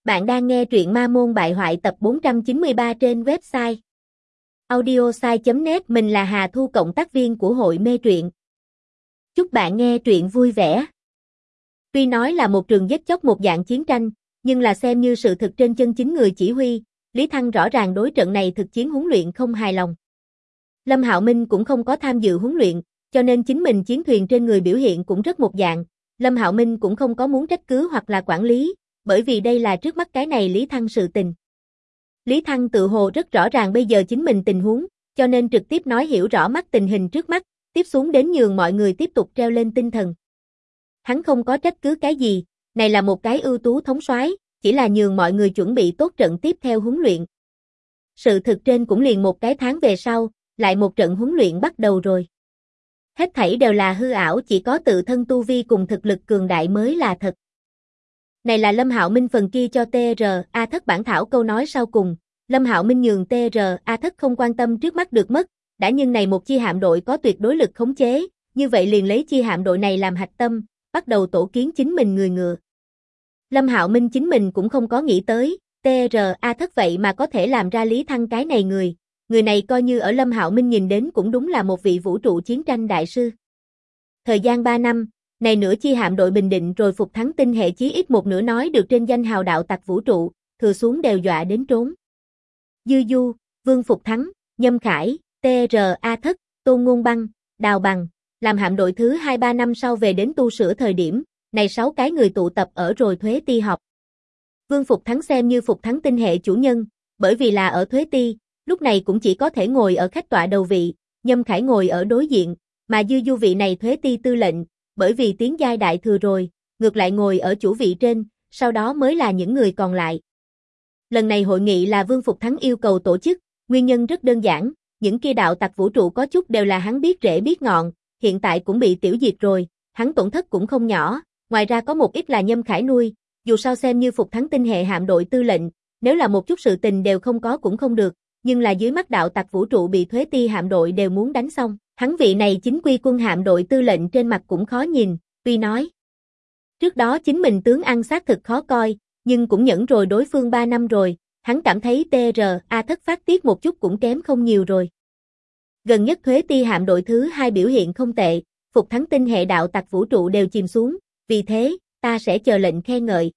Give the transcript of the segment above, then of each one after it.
Bạn đang nghe truyện Ma Môn Bại Hoại tập 493 trên website audiosai.net. Mình là Hà Thu, cộng tác viên của hội mê truyện. Chúc bạn nghe truyện vui vẻ. Tuy nói là một trường giết chóc, một dạng chiến tranh, nhưng là xem như sự thực trên chân chính người chỉ huy, Lý Thăng rõ ràng đối trận này thực chiến huấn luyện không hài lòng. Lâm Hạo Minh cũng không có tham dự huấn luyện, cho nên chính mình chiến thuyền trên người biểu hiện cũng rất một dạng. Lâm Hạo Minh cũng không có muốn trách cứ hoặc là quản lý, bởi vì đây là trước mắt cái này Lý Thăng sự tình. Lý Thăng tự hồ rất rõ ràng bây giờ chính mình tình huống, cho nên trực tiếp nói hiểu rõ mắt tình hình trước mắt, tiếp xuống đến nhường mọi người tiếp tục treo lên tinh thần. Hắn không có trách cứ cái gì, này là một cái ưu tú thống soái, chỉ là nhường mọi người chuẩn bị tốt trận tiếp theo huấn luyện. Sự thực trên cũng liền một cái tháng về sau, lại một trận huấn luyện bắt đầu rồi. Hết thảy đều là hư ảo, chỉ có tự thân tu vi cùng thực lực cường đại mới là thật. Này là Lâm Hạo Minh phần kia cho TRA Thất bản thảo câu nói sau cùng. Lâm Hạo Minh nhường TRA Thất không quan tâm trước mắt được mất, đã nhưng này một chi hạm đội có tuyệt đối lực khống chế, như vậy liền lấy chi hạm đội này làm hạch tâm, bắt đầu tổ kiến chính mình người ngựa. Lâm Hạo Minh chính mình cũng không có nghĩ tới, TRA Thất vậy mà có thể làm ra Lý Thăng cái này người này coi như ở Lâm Hạo Minh nhìn đến cũng đúng là một vị vũ trụ chiến tranh đại sư. Thời gian 3 năm, này nửa chi hạm đội bình định rồi phục thắng tinh hệ chí ít một nửa nói được trên danh hào đạo tặc vũ trụ, thừa xuống đều dọa đến trốn. Dư Du, Vương Phục Thắng, Nhâm Khải, TRA Thất, Tôn Ngôn Băng, Đào Bằng, làm hạm đội thứ 2-3 năm sau về đến tu sửa thời điểm, này 6 cái người tụ tập ở rồi Thuế Ti họp. Vương Phục Thắng xem như Phục Thắng tinh hệ chủ nhân, bởi vì là ở Thuế Ti, lúc này cũng chỉ có thể ngồi ở khách tọa đầu vị, Nhâm Khải ngồi ở đối diện, mà Dư Du vị này Thuế Ti tư lệnh, bởi vì tiến giai đại thừa rồi, ngược lại ngồi ở chủ vị trên, sau đó mới là những người còn lại. Lần này hội nghị là Vương Phục Thắng yêu cầu tổ chức, nguyên nhân rất đơn giản, những kia đạo tặc vũ trụ có chút đều là hắn biết rễ biết ngọn, hiện tại cũng bị tiểu diệt rồi, hắn tổn thất cũng không nhỏ, ngoài ra có một ít là Nhâm Khải nuôi, dù sao xem như Phục Thắng tinh hệ hạm đội tư lệnh, nếu là một chút sự tình đều không có cũng không được, nhưng là dưới mắt đạo tặc vũ trụ bị Thuế Ti hạm đội đều muốn đánh xong. Hắn vị này chính quy quân hạm đội tư lệnh trên mặt cũng khó nhìn, tuy nói. Trước đó chính mình tướng ăn xác thực khó coi, nhưng cũng nhẫn rồi đối phương 3 năm rồi, hắn cảm thấy TRA Thất phát tiết một chút cũng kém không nhiều rồi. Gần nhất Thuế Ti hạm đội thứ 2 biểu hiện không tệ, Phục Thắng tinh hệ đạo tặc vũ trụ đều chìm xuống, vì thế, ta sẽ chờ lệnh khen ngợi.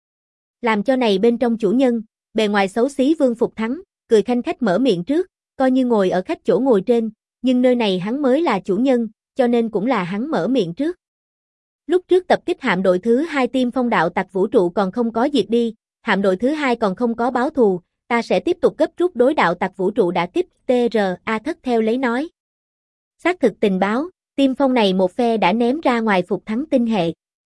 Làm cho này bên trong chủ nhân, bề ngoài xấu xí Vương Phục Thắng, cười khanh khách mở miệng trước, coi như ngồi ở khách chỗ ngồi trên. Nhưng nơi này hắn mới là chủ nhân, cho nên cũng là hắn mở miệng trước. Lúc trước tập kích hạm đội thứ 2 Tiêm Phong đạo tặc vũ trụ còn không có diệt đi, hạm đội thứ 2 còn không có báo thù, ta sẽ tiếp tục gấp rút đối đạo tặc vũ trụ đã kích. TRA Thất theo lấy nói. Xác thực tình báo, Tiêm Phong này một phe đã ném ra ngoài Phục Thắng tinh hệ.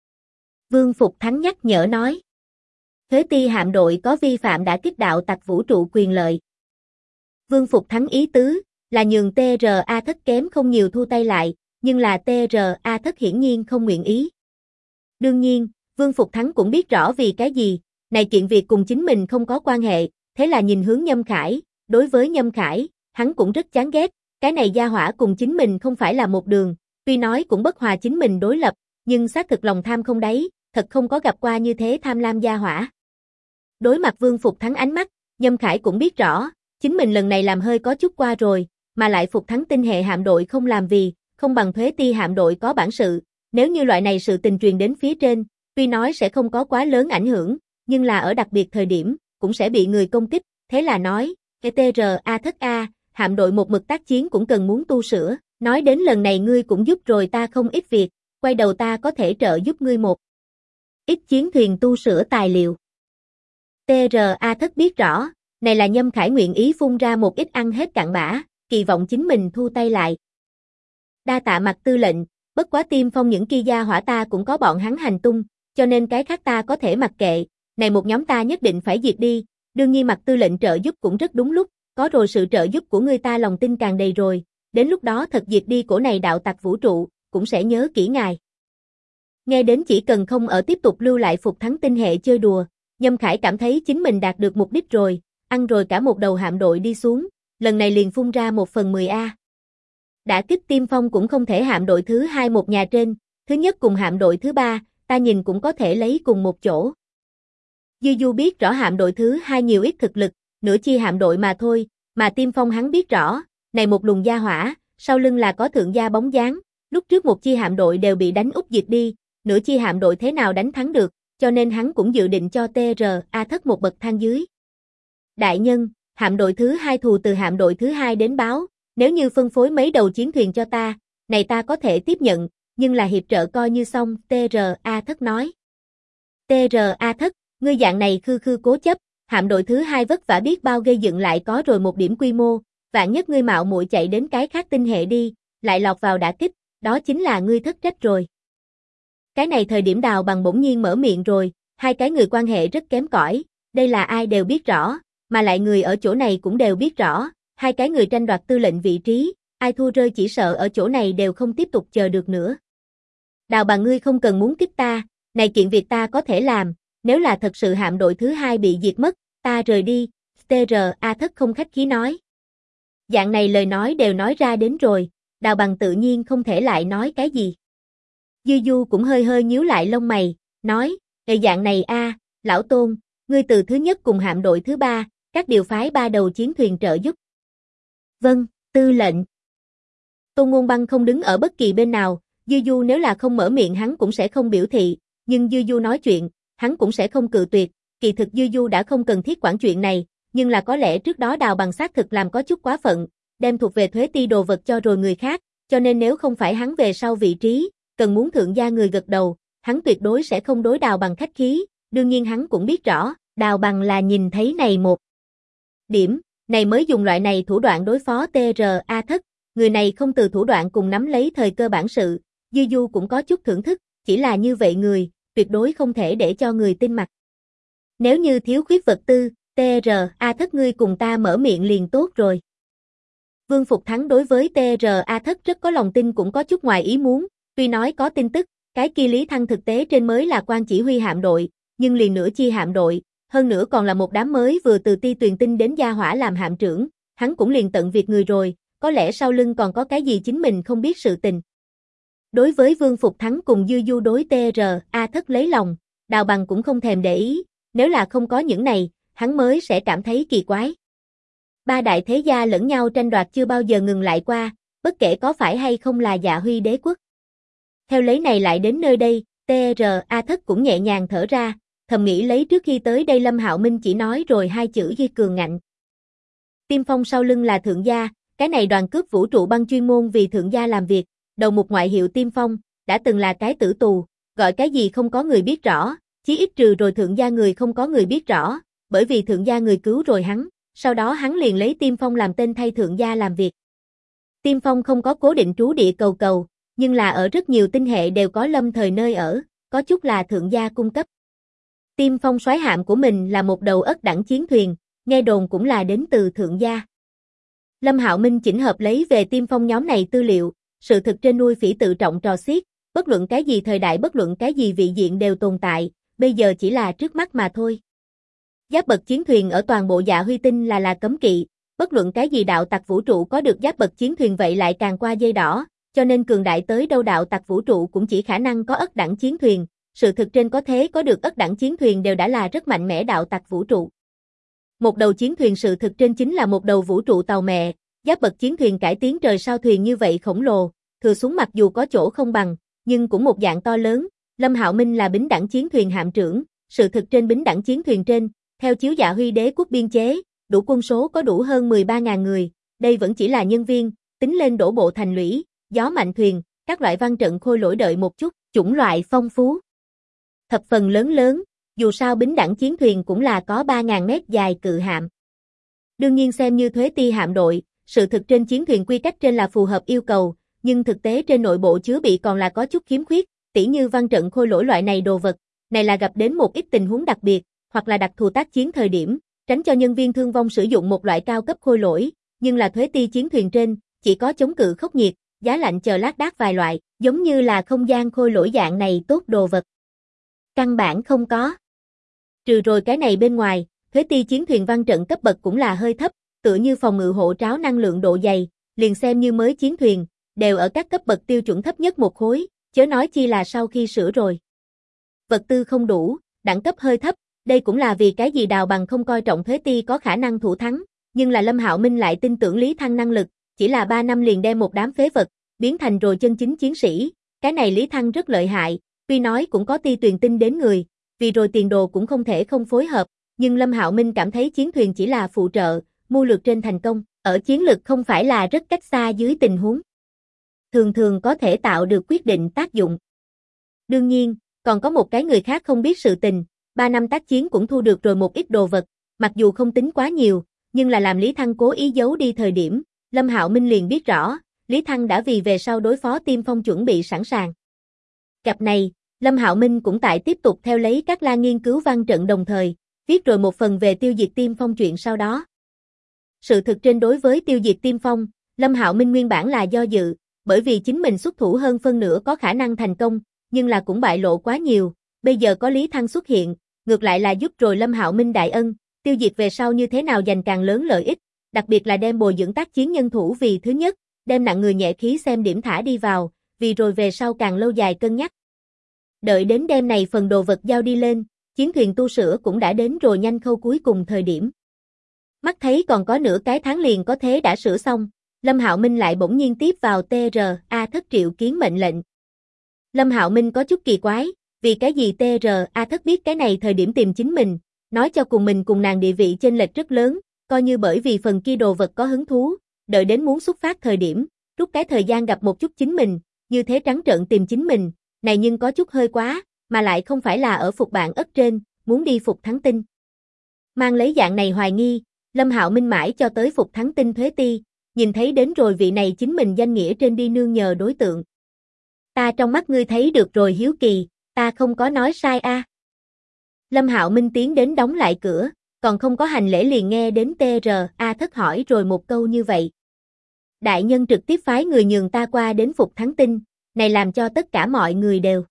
Vương Phục Thắng nhắc nhở nói. Thuế Ti hạm đội có vi phạm đã kích đạo tặc vũ trụ quyền lợi. Vương Phục Thắng ý tứ là nhường TRA Thất kém không nhiều thu tay lại, nhưng là TRA Thất hiển nhiên không nguyện ý. Đương nhiên, Vương Phục Thắng cũng biết rõ vì cái gì, này kiện việc cùng chính mình không có quan hệ, thế là nhìn hướng Nhâm Khải, đối với Nhâm Khải, hắn cũng rất chán ghét, cái này gia hỏa cùng chính mình không phải là một đường, tuy nói cũng bất hòa chính mình đối lập, nhưng xác thực lòng tham không đáy, thật không có gặp qua như thế tham lam gia hỏa. Đối mặt Vương Phục Thắng ánh mắt, Nhâm Khải cũng biết rõ, chính mình lần này làm hơi có chút qua rồi, mà lại Phục Thắng tinh hệ hạm đội không làm vì, không bằng Thuế Ti hạm đội có bản sự, nếu như loại này sự tình truyền đến phía trên, tuy nói sẽ không có quá lớn ảnh hưởng, nhưng là ở đặc biệt thời điểm, cũng sẽ bị người công kích, thế là nói, TRA Thất A, hạm đội một mực tác chiến cũng cần muốn tu sửa, nói đến lần này ngươi cũng giúp rồi ta không ít việc, quay đầu ta có thể trợ giúp ngươi một ít chiến thuyền tu sửa tài liệu. TRA Thất biết rõ, này là Nhâm Khải nguyện ý phun ra một ít ăn hết cặn bã, kỳ vọng chính mình thu tay lại. Đa tạ Mặt tư lệnh, bất quá Tiêm Phong những kia gia hỏa ta cũng có bọn hắn hành tung, cho nên cái khác ta có thể mặc kệ, này một nhóm ta nhất định phải diệt đi, đương nhiên Mặt tư lệnh trợ giúp cũng rất đúng lúc, có rồi sự trợ giúp của ngươi ta lòng tin càng đầy rồi, đến lúc đó thật diệt đi cổ này đạo tặc vũ trụ, cũng sẽ nhớ kỹ ngài. Nghe đến chỉ cần không ở tiếp tục lưu lại Phục Thắng tinh hệ chơi đùa, Nhâm Khải cảm thấy chính mình đạt được mục đích rồi, ăn rồi cả một đầu hạm đội đi xuống, lần này liền phun ra 1/10A. Đã kích Tiêm Phong cũng không thể hạm đội thứ 2 một nhà trên, thứ nhất cùng hạm đội thứ 3, ta nhìn cũng có thể lấy cùng một chỗ. Dư Du biết rõ hạm đội thứ 2 nhiều ít thực lực, nửa chi hạm đội mà thôi, mà Tiêm Phong hắn biết rõ, này một luồng gia hỏa, sau lưng là có thượng gia bóng dáng, lúc trước một chi hạm đội đều bị đánh úp diệt đi, nửa chi hạm đội thế nào đánh thắng được, cho nên hắn cũng dự định cho TRA Thất một bậc thang dưới. Đại nhân, hạm đội thứ 2 thù từ hạm đội thứ 2 đến báo, nếu như phân phối mấy đầu chiến thuyền cho ta, này ta có thể tiếp nhận, nhưng là hiệp trợ coi như xong, TRA Thất nói. TRA Thất, ngươi dạng này khư khư cố chấp, hạm đội thứ 2 vất vả biết bao gây dựng lại có rồi một điểm quy mô, vạn nhất ngươi mạo muội chạy đến cái khác tinh hệ đi, lại lọt vào đả kích, đó chính là ngươi thất trách rồi. Cái này thời điểm Đào Bằng bỗng nhiên mở miệng rồi, hai cái người quan hệ rất kém cỏi, đây là ai đều biết rõ, mà lại người ở chỗ này cũng đều biết rõ, hai cái người tranh đoạt tư lệnh vị trí, ai thua rơi chỉ sợ ở chỗ này đều không tiếp tục chờ được nữa. Đào Bằng ngươi không cần muốn kích ta, này kiện việc ta có thể làm, nếu là thật sự hạm đội thứ 2 bị diệt mất, ta rời đi, TRA Thất không khách khí nói. Dạng này lời nói đều nói ra đến rồi, Đào Bằng tự nhiên không thể lại nói cái gì. Dư Du cũng hơi hơi nhíu lại lông mày, nói, dạng này lão Tôn, ngươi từ thứ nhất cùng hạm đội thứ 3, các điều phái 3 đầu chiến thuyền trợ giúp. Vâng, tư lệnh. Tôn Ngôn Băng không đứng ở bất kỳ bên nào, Dư Du nếu là không mở miệng hắn cũng sẽ không biểu thị, nhưng Dư Du nói chuyện, hắn cũng sẽ không cự tuyệt, kỳ thực Dư Du đã không cần thiết quản chuyện này, nhưng là có lẽ trước đó Đào Bằng xác thực làm có chút quá phận, đem thuộc về thuế ti đồ vật cho rồi người khác, cho nên nếu không phải hắn về sau vị trí, cần muốn thượng gia người gật đầu, hắn tuyệt đối sẽ không đối Đào Bằng khách khí, đương nhiên hắn cũng biết rõ, Đào Bằng là nhìn thấy này một điểm, này mới dùng loại này thủ đoạn đối phó TRA Thất, người này không từ thủ đoạn cùng nắm lấy thời cơ bản sự, Dư Du cũng có chút thưởng thức, chỉ là như vậy người, tuyệt đối không thể để cho người tin mặt. Nếu như thiếu khuyết vật tư, TRA Thất ngươi cùng ta mở miệng liền tốt rồi. Vương Phục Thắng đối với TRA Thất rất có lòng tin cũng có chút ngoài ý muốn, tuy nói có tin tức, cái kia Lý Thăng thực tế trên mới là quan chỉ huy hạm đội, nhưng liền nửa chi hạm đội, hơn nữa còn là một đám mới vừa từ ti tuyền tinh đến gia hỏa làm hạm trưởng, hắn cũng liền tận việc người rồi, có lẽ sau lưng còn có cái gì chính mình không biết sự tình. Đối với Vương Phục Thắng cùng Dư Du đối TRA Thất lấy lòng, Đào Bằng cũng không thèm để ý, nếu là không có những này, hắn mới sẽ cảm thấy kỳ quái. Ba đại thế gia lẫn nhau tranh đoạt chưa bao giờ ngừng lại qua, bất kể có phải hay không là Dạ Huy đế quốc. Theo lấy này lại đến nơi đây, TRA Thất cũng nhẹ nhàng thở ra, thầm nghĩ lấy trước khi tới đây Lâm Hạo Minh chỉ nói rồi hai chữ Di cường ngạnh. Tiêm Phong sau lưng là thượng gia, cái này đoàn cướp vũ trụ băng chuyên môn vì thượng gia làm việc, đầu mục ngoại hiệu Tiêm Phong, đã từng là cái tử tù, gọi cái gì không có người biết rõ, chí ít trừ rồi thượng gia người không có người biết rõ, bởi vì thượng gia người cứu rồi hắn, sau đó hắn liền lấy Tiêm Phong làm tên thay thượng gia làm việc. Tiêm Phong không có cố định trú địa cầu, nhưng là ở rất nhiều tinh hệ đều có lâm thời nơi ở, có chút là thượng gia cung cấp. Tiêm Phong soái hạm của mình là một đầu ất đẳng chiến thuyền, nghe đồn cũng là đến từ thượng gia. Lâm Hạo Minh chỉnh hợp lấy về Tiêm Phong nhóm này tư liệu, sự thực trên nuôi phỉ tự trọng trò xiết, bất luận cái gì thời đại bất luận cái gì vị diện đều tồn tại, bây giờ chỉ là trước mắt mà thôi. Giáp bậc chiến thuyền ở toàn bộ Dạ Huy tinh là cấm kỵ, bất luận cái gì đạo tặc vũ trụ có được giáp bậc chiến thuyền vậy lại càng qua dây đỏ, cho nên cường đại tới đâu đạo tặc vũ trụ cũng chỉ khả năng có ất đẳng chiến thuyền, sự thực trên có thế có được ất đẳng chiến thuyền đều đã là rất mạnh mẽ đạo tặc vũ trụ. Một đầu chiến thuyền sự thực trên chính là một đầu vũ trụ tàu mẹ, giáp bậc chiến thuyền cải tiến trời sao thuyền như vậy khổng lồ, thừa xuống mặc dù có chỗ không bằng, nhưng cũng một dạng to lớn, Lâm Hạo Minh là bính đẳng chiến thuyền hạm trưởng, sự thực trên bính đẳng chiến thuyền trên, theo chiếu Dạ Huy đế quốc biên chế, đủ quân số có đủ hơn 13.000 người, đây vẫn chỉ là nhân viên, tính lên đổ bộ thành lũy, gió mạnh thuyền, các loại văn trận khôi lỗi đợi một chút, chủng loại phong phú. Thập phần lớn, dù sao bính đẳng chiến thuyền cũng là có 3.000 mét dài cự hạm. Đương nhiên xem như thuế ti hạm đội, sự thực trên chiến thuyền quy cách trên là phù hợp yêu cầu, nhưng thực tế trên nội bộ chứa bị còn là có chút khiếm khuyết, tỉ như văn trận khôi lỗi loại này đồ vật, này là gặp đến một ít tình huống đặc biệt, hoặc là đặc thù tác chiến thời điểm, tránh cho nhân viên thương vong sử dụng một loại cao cấp khôi lỗi, nhưng là thuế ti chiến thuyền trên, chỉ có chống cự khốc nhiệt, giá lạnh chờ lác đác vài loại, giống như là không gian khôi lỗi dạng này tốt đồ vật. Căn bản không có. Trừ rồi cái này bên ngoài, thuế ti chiến thuyền văn trận cấp bậc cũng là hơi thấp, tựa như phòng ngự hộ tráo năng lượng độ dày, liền xem như mới chiến thuyền, đều ở các cấp bậc tiêu chuẩn thấp nhất một khối, chớ nói chi là sau khi sửa rồi. Vật tư không đủ, đẳng cấp hơi thấp, Đây cũng là vì cái gì Đào Bằng không coi trọng Thuế Ti có khả năng thủ thắng, nhưng là Lâm Hạo Minh lại tin tưởng Lý Thăng năng lực, chỉ là 3 năm liền đem một đám phế vật biến thành rồi chân chính chiến sĩ, cái này Lý Thăng rất lợi hại, tuy nói cũng có Ti Tuyền tin đến người, vì rồi tiền đồ cũng không thể không phối hợp, nhưng Lâm Hạo Minh cảm thấy chiến thuyền chỉ là phụ trợ, mưu lược trên thành công, ở chiến lực không phải là rất cách xa dưới tình huống. Thường thường có thể tạo được quyết định tác dụng. Đương nhiên, còn có một cái người khác không biết sự tình, 3 năm tác chiến cũng thu được rồi một ít đồ vật, mặc dù không tính quá nhiều, nhưng là làm Lý Thăng cố ý giấu đi thời điểm, Lâm Hạo Minh liền biết rõ, Lý Thăng đã vì về sau đối phó Tiêm Phong chuẩn bị sẵn sàng. Gặp này, Lâm Hạo Minh cũng tại tiếp tục theo lấy các la nghiên cứu văn trận đồng thời, viết rồi một phần về tiêu diệt Tiêm Phong chuyện sau đó. Sự thực trên đối với tiêu diệt Tiêm Phong, Lâm Hạo Minh nguyên bản là do dự, bởi vì chính mình xuất thủ hơn phân nửa có khả năng thành công, nhưng là cũng bại lộ quá nhiều, bây giờ có Lý Thăng xuất hiện, ngược lại là giúp rồi Lâm Hạo Minh đại ân, tiêu diệt về sau như thế nào giành càng lớn lợi ích, đặc biệt là đem bồi dưỡng tác chiến nhân thủ vì thứ nhất, đem nặng người nhẹ khí xem điểm thả đi vào, vì rồi về sau càng lâu dài cân nhắc. Đợi đến đêm này phần đồ vật giao đi lên, chiến thuyền tu sửa cũng đã đến rồi nhanh khâu cuối cùng thời điểm. Mắt thấy còn có nửa cái tháng liền có thế đã sửa xong, Lâm Hạo Minh lại bỗng nhiên tiếp vào TRA Thất triệu kiến mệnh lệnh. Lâm Hạo Minh có chút kỳ quái, vì cái gì TRA Thất biết cái này thời điểm tìm chính mình, nói cho cùng mình cùng nàng địa vị chênh lệch rất lớn, coi như bởi vì phần kia đồ vật có hứng thú, đợi đến muốn xuất phát thời điểm, rút cái thời gian gặp một chút chính mình, như thế trắng trợn tìm chính mình, này nhưng có chút hơi quá, mà lại không phải là ở phục bạn ất trên, muốn đi phục Thắng Tinh. Mang lấy dạng này hoài nghi, Lâm Hạo Minh mãi cho tới phục Thắng Tinh Thuế Ti, nhìn thấy đến rồi vị này chính mình danh nghĩa trên đi nương nhờ đối tượng. Ta trong mắt ngươi thấy được rồi hiếu kỳ, ta không có nói sai a. Lâm Hạo Minh tiến đến đóng lại cửa, còn không có hành lễ liền nghe đến TRA Thất hỏi rồi một câu như vậy. Đại nhân trực tiếp phái người nhường ta qua đến phục Thắng Tinh, này làm cho tất cả mọi người đều.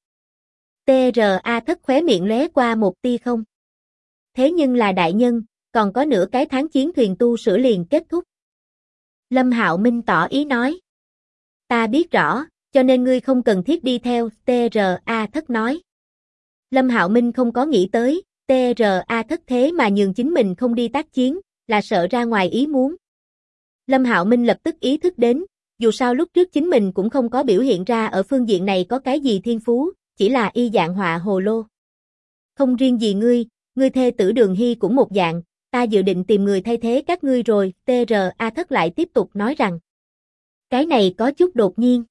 TRA Thất khóe miệng lóe qua một tia không. Thế nhưng là đại nhân, còn có nửa cái tháng chiến thuyền tu sửa liền kết thúc. Lâm Hạo Minh tỏ ý nói. Ta biết rõ, cho nên ngươi không cần thiết đi theo, TRA Thất nói. Lâm Hạo Minh không có nghĩ tới, TRA Thất thế mà nhường chính mình không đi tác chiến, là sợ ra ngoài ý muốn. Lâm Hạo Minh lập tức ý thức đến, dù sao lúc trước chính mình cũng không có biểu hiện ra ở phương diện này có cái gì thiên phú, chỉ là y dạng họa hồ lô. Không riêng gì ngươi thê tử Đường Hy cũng một dạng, ta dự định tìm người thay thế các ngươi rồi, TRA Thất lại tiếp tục nói rằng. Cái này có chút đột nhiên.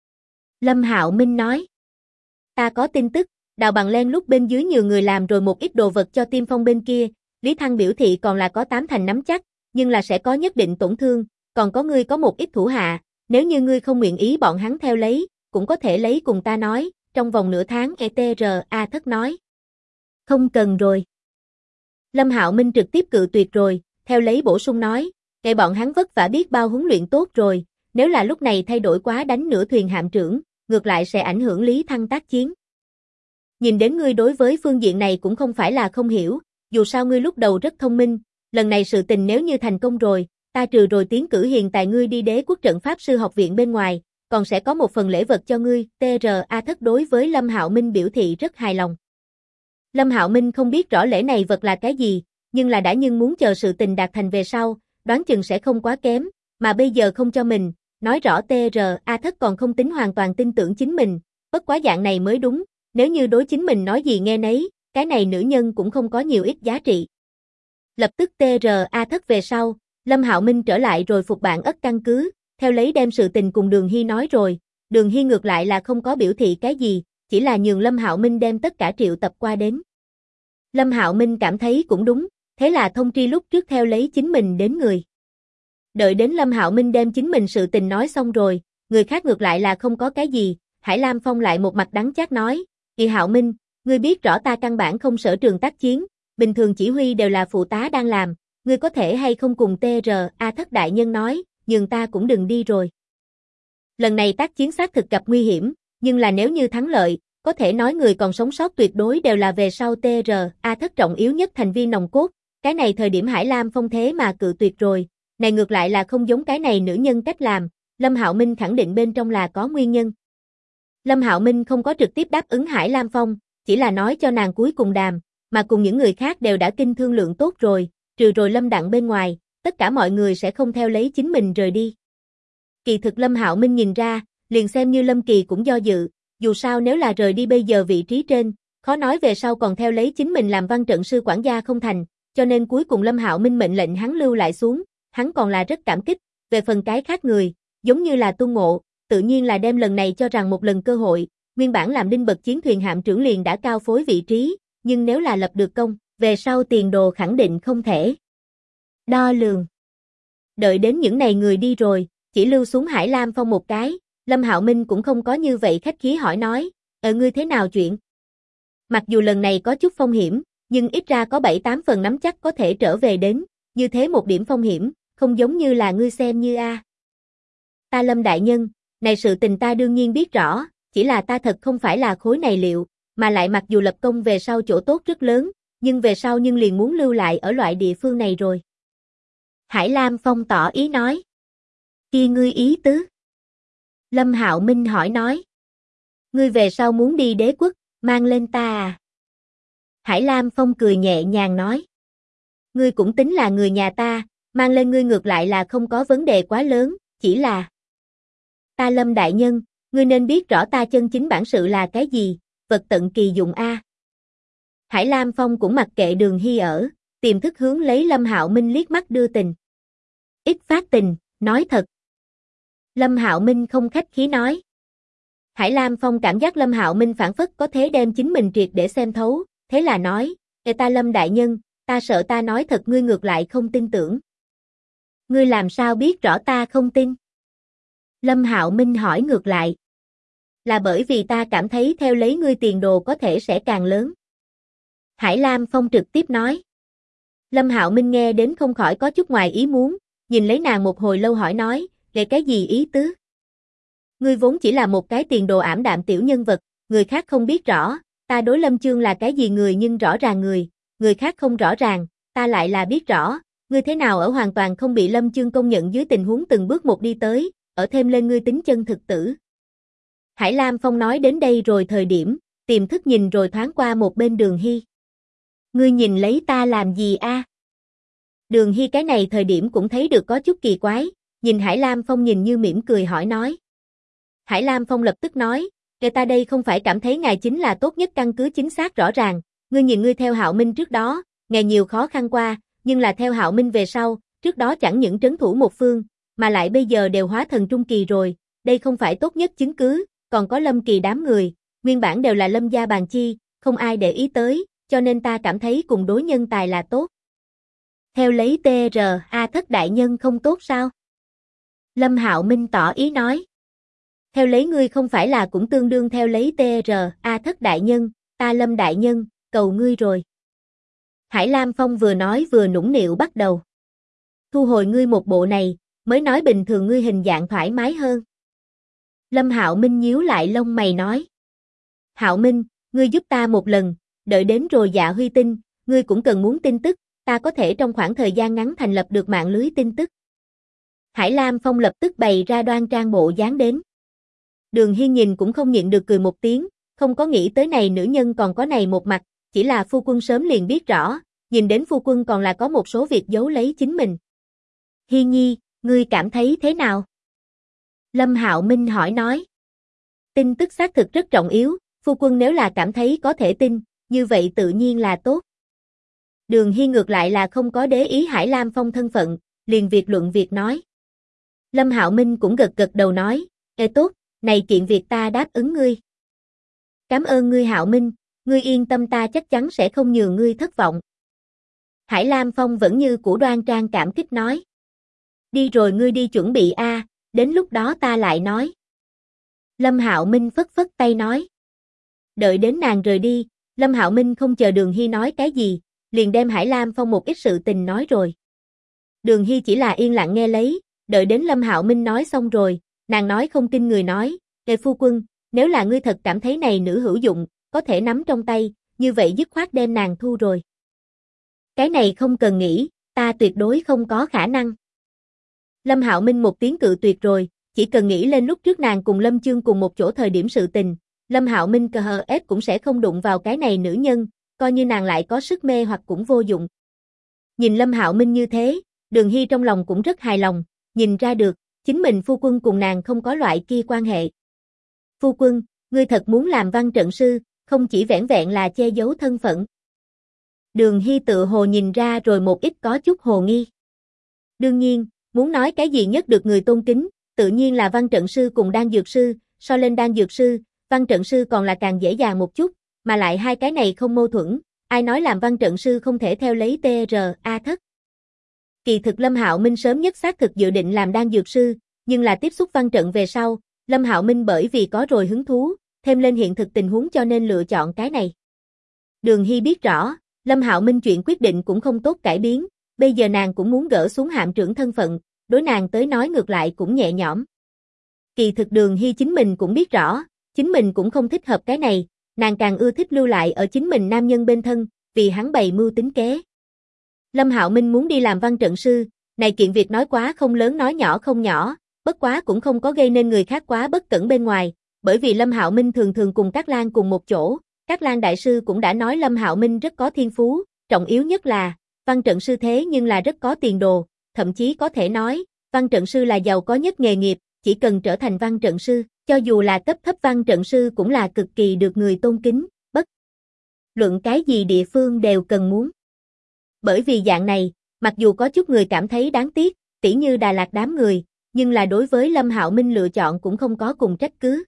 Lâm Hạo Minh nói. Ta có tin tức, Đào Bằng len lúc bên dưới nhiều người làm rồi một ít đồ vật cho Tiêm Phong bên kia, Lý Thăng biểu thị còn là có 8 thành nắm chắc, nhưng là sẽ có nhất định tổn thương, còn có ngươi có một ít thủ hạ, nếu như ngươi không nguyện ý bọn hắn theo lấy, cũng có thể lấy cùng ta nói, trong vòng nửa tháng TRA Thất nói. Không cần rồi. Lâm Hạo Minh trực tiếp cự tuyệt rồi, theo lấy bổ sung nói, kệ bọn hắn vất vả biết bao huấn luyện tốt rồi, nếu là lúc này thay đổi quá đánh nửa thuyền hạm trưởng, ngược lại sẽ ảnh hưởng Lý Thăng tác chiến. Nhìn đến ngươi đối với phương diện này cũng không phải là không hiểu, dù sao ngươi lúc đầu rất thông minh, lần này sự tình nếu như thành công rồi, ta trừ rồi tiến cử hiền tài ngươi đi Đế Quốc Trận Pháp Sư học viện bên ngoài, còn sẽ có một phần lễ vật cho ngươi, TRA Thất đối với Lâm Hạo Minh biểu thị rất hài lòng. Lâm Hạo Minh không biết rõ lễ này vật là cái gì, nhưng là đã nhưng muốn chờ sự tình đạt thành về sau, đoán chừng sẽ không quá kém, mà bây giờ không cho mình, nói rõ TRA Thất còn không tính hoàn toàn tin tưởng chính mình, bất quá dạng này mới đúng, nếu như đối chính mình nói gì nghe nấy, cái này nữ nhân cũng không có nhiều ít giá trị. Lập tức TRA Thất về sau, Lâm Hạo Minh trở lại rồi phục bạn ất căn cứ, theo lấy đem sự tình cùng Đường Hy nói rồi, Đường Hy ngược lại là không có biểu thị cái gì, chỉ là nhường Lâm Hạo Minh đem tất cả triệu tập qua đến. Lâm Hạo Minh cảm thấy cũng đúng, thế là thông tri lúc trước theo lấy chính mình đến người. Đợi đến Lâm Hạo Minh đem chính mình sự tình nói xong rồi, người khác ngược lại là không có cái gì, Hải Lam Phong lại một mặt đắng chát nói, Kỳ Hạo Minh, ngươi biết rõ ta căn bản không sở trường tác chiến, bình thường chỉ huy đều là phụ tá đang làm, ngươi có thể hay không cùng TRA Thất đại nhân nói, nhường ta cũng đừng đi rồi. Lần này tác chiến xác thực gặp nguy hiểm, nhưng là nếu như thắng lợi, có thể nói người còn sống sót tuyệt đối đều là về sau TRA Thất trọng yếu nhất thành viên nòng cốt, cái này thời điểm Hải Lam Phong thế mà cự tuyệt rồi, này ngược lại là không giống cái này nữ nhân cách làm, Lâm Hạo Minh khẳng định bên trong là có nguyên nhân. Lâm Hạo Minh không có trực tiếp đáp ứng Hải Lam Phong, chỉ là nói cho nàng cuối cùng đàm, mà cùng những người khác đều đã kinh thương lượng tốt rồi, trừ rồi Lâm Đặng bên ngoài, tất cả mọi người sẽ không theo lấy chính mình rời đi. Kỳ thực Lâm Hạo Minh nhìn ra, liền xem như Lâm Kỳ cũng do dự, dù sao nếu là rời đi bây giờ vị trí trên, khó nói về sau còn theo lấy chính mình làm văn trận sư quản gia không thành, cho nên cuối cùng Lâm Hạo Minh mệnh lệnh hắn lưu lại xuống, hắn còn là rất cảm kích, về phần cái khác người, giống như là Tôn Ngộ, tự nhiên là đem lần này cho rằng một lần cơ hội, nguyên bản làm đinh bậc chiến thuyền hạm trưởng liền đã cao phối vị trí, nhưng nếu là lập được công, về sau tiền đồ khẳng định không thể đo lường. Đợi đến những này người đi rồi, chỉ lưu xuống Hải Lam Phong một cái, Lâm Hạo Minh cũng không có như vậy khách khí hỏi nói, ngươi thế nào chuyện? Mặc dù lần này có chút phong hiểm, nhưng ít ra có 7-8 phần nắm chắc có thể trở về đến, như thế một điểm phong hiểm, không giống như là ngươi xem như a. Ta Lâm đại nhân, này sự tình ta đương nhiên biết rõ, chỉ là ta thật không phải là khối này liệu, mà lại mặc dù lập công về sau chỗ tốt rất lớn, nhưng về sau nhưng liền muốn lưu lại ở loại địa phương này rồi. Hải Lam Phong tỏ ý nói. Kia ngươi ý tứ? Lâm Hạo Minh hỏi nói. Ngươi về sau muốn đi Đế Quốc, mang lên ta à? Hải Lam Phong cười nhẹ nhàng nói. Ngươi cũng tính là người nhà ta, mang lên ngươi ngược lại là không có vấn đề quá lớn, chỉ là... Ta Lâm đại nhân, ngươi nên biết rõ ta chân chính bản sự là cái gì, vật tận kỳ dụng a. Hải Lam Phong cũng mặc kệ Đường Hy ở, tiềm thức hướng lấy Lâm Hạo Minh liếc mắt đưa tình. Ít phát tình, nói thật. Lâm Hạo Minh không khách khí nói. Hải Lam Phong cảm giác Lâm Hạo Minh phản phất có thế đem chính mình triệt để xem thấu, thế là nói, ta Lâm đại nhân, ta sợ ta nói thật ngươi ngược lại không tin tưởng. Ngươi làm sao biết rõ ta không tin? Lâm Hạo Minh hỏi ngược lại. Là bởi vì ta cảm thấy theo lấy ngươi tiền đồ có thể sẽ càng lớn. Hải Lam Phong trực tiếp nói. Lâm Hạo Minh nghe đến không khỏi có chút ngoài ý muốn, nhìn lấy nàng một hồi lâu hỏi nói, để cái gì ý tứ? Ngươi vốn chỉ là một cái tiền đồ ảm đạm tiểu nhân vật, người khác không biết rõ, ta đối Lâm Chương là cái gì người nhưng rõ ràng người khác không rõ ràng, ta lại là biết rõ, ngươi thế nào ở hoàn toàn không bị Lâm Chương công nhận dưới tình huống từng bước một đi tới, ở thêm lên ngươi tính chân thực tử. Hải Lam Phong nói đến đây rồi thời điểm, tiềm thức nhìn rồi thoáng qua một bên Đường Hy. Ngươi nhìn lấy ta làm gì a? Đường Hy cái này thời điểm cũng thấy được có chút kỳ quái, nhìn Hải Lam Phong nhìn như mỉm cười hỏi nói. Hải Lam Phong lập tức nói, ta đây không phải cảm thấy ngài chính là tốt nhất căn cứ chính xác rõ ràng, ngươi nhìn ngươi theo Hạo Minh trước đó, ngài nhiều khó khăn qua, nhưng là theo Hạo Minh về sau, trước đó chẳng những trấn thủ một phương, mà lại bây giờ đều hóa thần trung kỳ rồi, đây không phải tốt nhất chứng cứ, còn có Lâm Kỳ đám người, nguyên bản đều là Lâm gia bàn chi, không ai để ý tới, cho nên ta cảm thấy cùng đối nhân tài là tốt. Theo lấy TRA Thất đại nhân không tốt sao? Lâm Hạo Minh tỏ ý nói. Theo lấy ngươi không phải là cũng tương đương theo lấy TRA Thất đại nhân, ta Lâm đại nhân, cầu ngươi rồi. Hải Lam Phong vừa nói vừa nũng nịu bắt đầu. Thu hồi ngươi một bộ này, mới nói bình thường ngươi hình dạng thoải mái hơn. Lâm Hạo Minh nhíu lại lông mày nói. Hạo Minh, ngươi giúp ta một lần, đợi đến rồi Dạ Huy tin, ngươi cũng cần muốn tin tức, ta có thể trong khoảng thời gian ngắn thành lập được mạng lưới tin tức. Hải Lam Phong lập tức bày ra đoan trang bộ dáng đến. Đường Hiên nhìn cũng không nhịn được cười một tiếng, không có nghĩ tới này nữ nhân còn có này một mặt, chỉ là phu quân sớm liền biết rõ, nhìn đến phu quân còn là có một số việc giấu lấy chính mình. Hiên nhi, ngươi cảm thấy thế nào? Lâm Hạo Minh hỏi nói. Tin tức xác thực rất trọng yếu, phu quân nếu là cảm thấy có thể tin, như vậy tự nhiên là tốt. Đường Hiên ngược lại là không có để ý Hải Lam Phong thân phận, liền việc luận việc nói. Lâm Hạo Minh cũng gật gật đầu nói, tốt, này kiện việc ta đáp ứng ngươi. Cảm ơn ngươi Hạo Minh, ngươi yên tâm ta chắc chắn sẽ không nhường ngươi thất vọng. Hải Lam Phong vẫn như cũ đoan trang cảm kích nói. Đi rồi ngươi đi chuẩn bị a, đến lúc đó ta lại nói. Lâm Hạo Minh phất phất tay nói. Đợi đến nàng rời đi, Lâm Hạo Minh không chờ Đường Hy nói cái gì, liền đem Hải Lam Phong một ít sự tình nói rồi. Đường Hy chỉ là yên lặng nghe lấy, đợi đến Lâm Hạo Minh nói xong rồi, nàng nói không tin người nói, phu quân, nếu là ngươi thật cảm thấy này nữ hữu dụng, có thể nắm trong tay, như vậy dứt khoát đem nàng thu rồi. Cái này không cần nghĩ, ta tuyệt đối không có khả năng. Lâm Hạo Minh một tiếng cự tuyệt rồi, chỉ cần nghĩ lên lúc trước nàng cùng Lâm Chương cùng một chỗ thời điểm sự tình, Lâm Hạo Minh CHS cũng sẽ không đụng vào cái này nữ nhân, coi như nàng lại có sức mê hoặc cũng vô dụng. Nhìn Lâm Hạo Minh như thế, Đường Hy trong lòng cũng rất hài lòng, nhìn ra được, chính mình phu quân cùng nàng không có loại kia quan hệ. Phu quân, ngươi thật muốn làm văn trận sư, không chỉ vẻn vẹn là che giấu thân phận. Đường Hy tự hồ nhìn ra rồi một ít có chút hồ nghi. Đương nhiên, muốn nói cái gì nhất được người tôn kính, tự nhiên là văn trận sư cùng đan dược sư, so lên đan dược sư, văn trận sư còn là càng dễ dàng một chút, mà lại hai cái này không mâu thuẫn, ai nói làm văn trận sư không thể theo lấy TRA thất. Kỳ thực Lâm Hạo Minh sớm nhất xác thực dự định làm đan dược sư, nhưng là tiếp xúc văn trận về sau, Lâm Hạo Minh bởi vì có rồi hứng thú, thêm lên hiện thực tình huống cho nên lựa chọn cái này. Đường Hy biết rõ, Lâm Hạo Minh chuyện quyết định cũng không tốt cải biến, bây giờ nàng cũng muốn gỡ xuống hạm trưởng thân phận, đối nàng tới nói ngược lại cũng nhẹ nhõm. Kỳ thực Đường Hy chính mình cũng biết rõ, chính mình cũng không thích hợp cái này, nàng càng ưa thích lưu lại ở chính mình nam nhân bên thân, vì hắn bày mưu tính kế. Lâm Hạo Minh muốn đi làm văn trận sư, này kiện việc nói quá không lớn nói nhỏ không nhỏ, bất quá cũng không có gây nên người khác quá bất cẩn bên ngoài, bởi vì Lâm Hạo Minh thường thường cùng Cát Lang cùng một chỗ, Cát Lang đại sư cũng đã nói Lâm Hạo Minh rất có thiên phú, trọng yếu nhất là, văn trận sư thế nhưng là rất có tiền đồ, thậm chí có thể nói, văn trận sư là giàu có nhất nghề nghiệp, chỉ cần trở thành văn trận sư, cho dù là cấp thấp văn trận sư cũng là cực kỳ được người tôn kính, bất luận cái gì địa phương đều cần muốn. Bởi vì dạng này, mặc dù có chút người cảm thấy đáng tiếc, tỉ như Đà Lạt đám người, nhưng là đối với Lâm Hạo Minh lựa chọn cũng không có cùng trách cứ.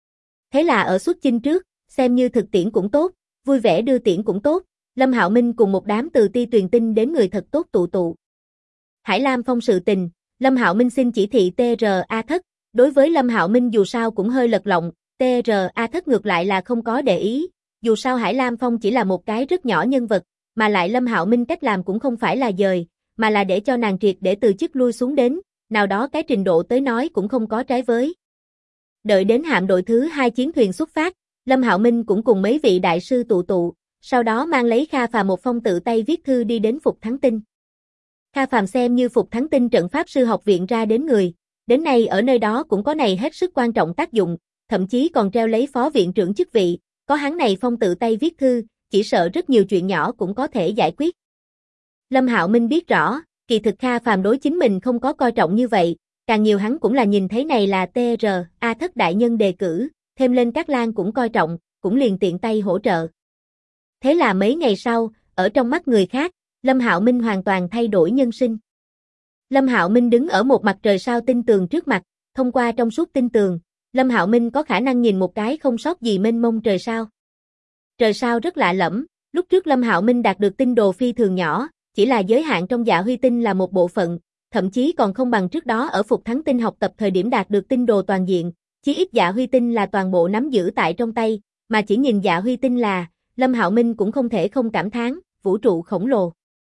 Thế là ở xuất chinh trước, xem như thực tiễn cũng tốt, vui vẻ đưa tiễn cũng tốt, Lâm Hạo Minh cùng một đám từ ti truyền tin đến người thật tốt tụ. Hải Lam Phong sự tình, Lâm Hạo Minh xin chỉ thị TRA thất, đối với Lâm Hạo Minh dù sao cũng hơi lật lọng, TRA thất ngược lại là không có để ý, dù sao Hải Lam Phong chỉ là một cái rất nhỏ nhân vật, mà lại Lâm Hạo Minh cách làm cũng không phải là dời, mà là để cho nàng triệt để từ chức lui xuống đến, nào đó cái trình độ tới nói cũng không có trái với. Đợi đến hạm đội thứ 2 chiến thuyền xuất phát, Lâm Hạo Minh cũng cùng mấy vị đại sư tụ, sau đó mang lấy Kha Phàm một phong tự tay viết thư đi đến Phục Thắng Tinh. Kha Phàm xem như Phục Thắng Tinh trận pháp sư học viện ra đến người, đến nay ở nơi đó cũng có này hết sức quan trọng tác dụng, thậm chí còn treo lấy phó viện trưởng chức vị, có hắn này phong tự tay viết thư, chỉ sợ rất nhiều chuyện nhỏ cũng có thể giải quyết. Lâm Hạo Minh biết rõ, kỳ thực Kha Phàm đối chính mình không có coi trọng như vậy, càng nhiều hắn cũng là nhìn thấy này là TRA thất đại nhân đề cử, thêm lên Cát Lang cũng coi trọng, cũng liền tiện tay hỗ trợ. Thế là mấy ngày sau, ở trong mắt người khác, Lâm Hạo Minh hoàn toàn thay đổi nhân sinh. Lâm Hạo Minh đứng ở một mặt trời sao tinh tường trước mặt, thông qua trong suốt tinh tường, Lâm Hạo Minh có khả năng nhìn một cái không sót gì mênh mông trời sao. Trời sao rất lạ lẫm, lúc trước Lâm Hạo Minh đạt được tinh đồ phi thường nhỏ, chỉ là giới hạn trong Dạ Huy tinh là một bộ phận, thậm chí còn không bằng trước đó ở Phục Thắng Tinh học tập thời điểm đạt được tinh đồ toàn diện, chí ít Dạ Huy tinh là toàn bộ nắm giữ tại trong tay, mà chỉ nhìn Dạ Huy tinh là, Lâm Hạo Minh cũng không thể không cảm thán, vũ trụ khổng lồ.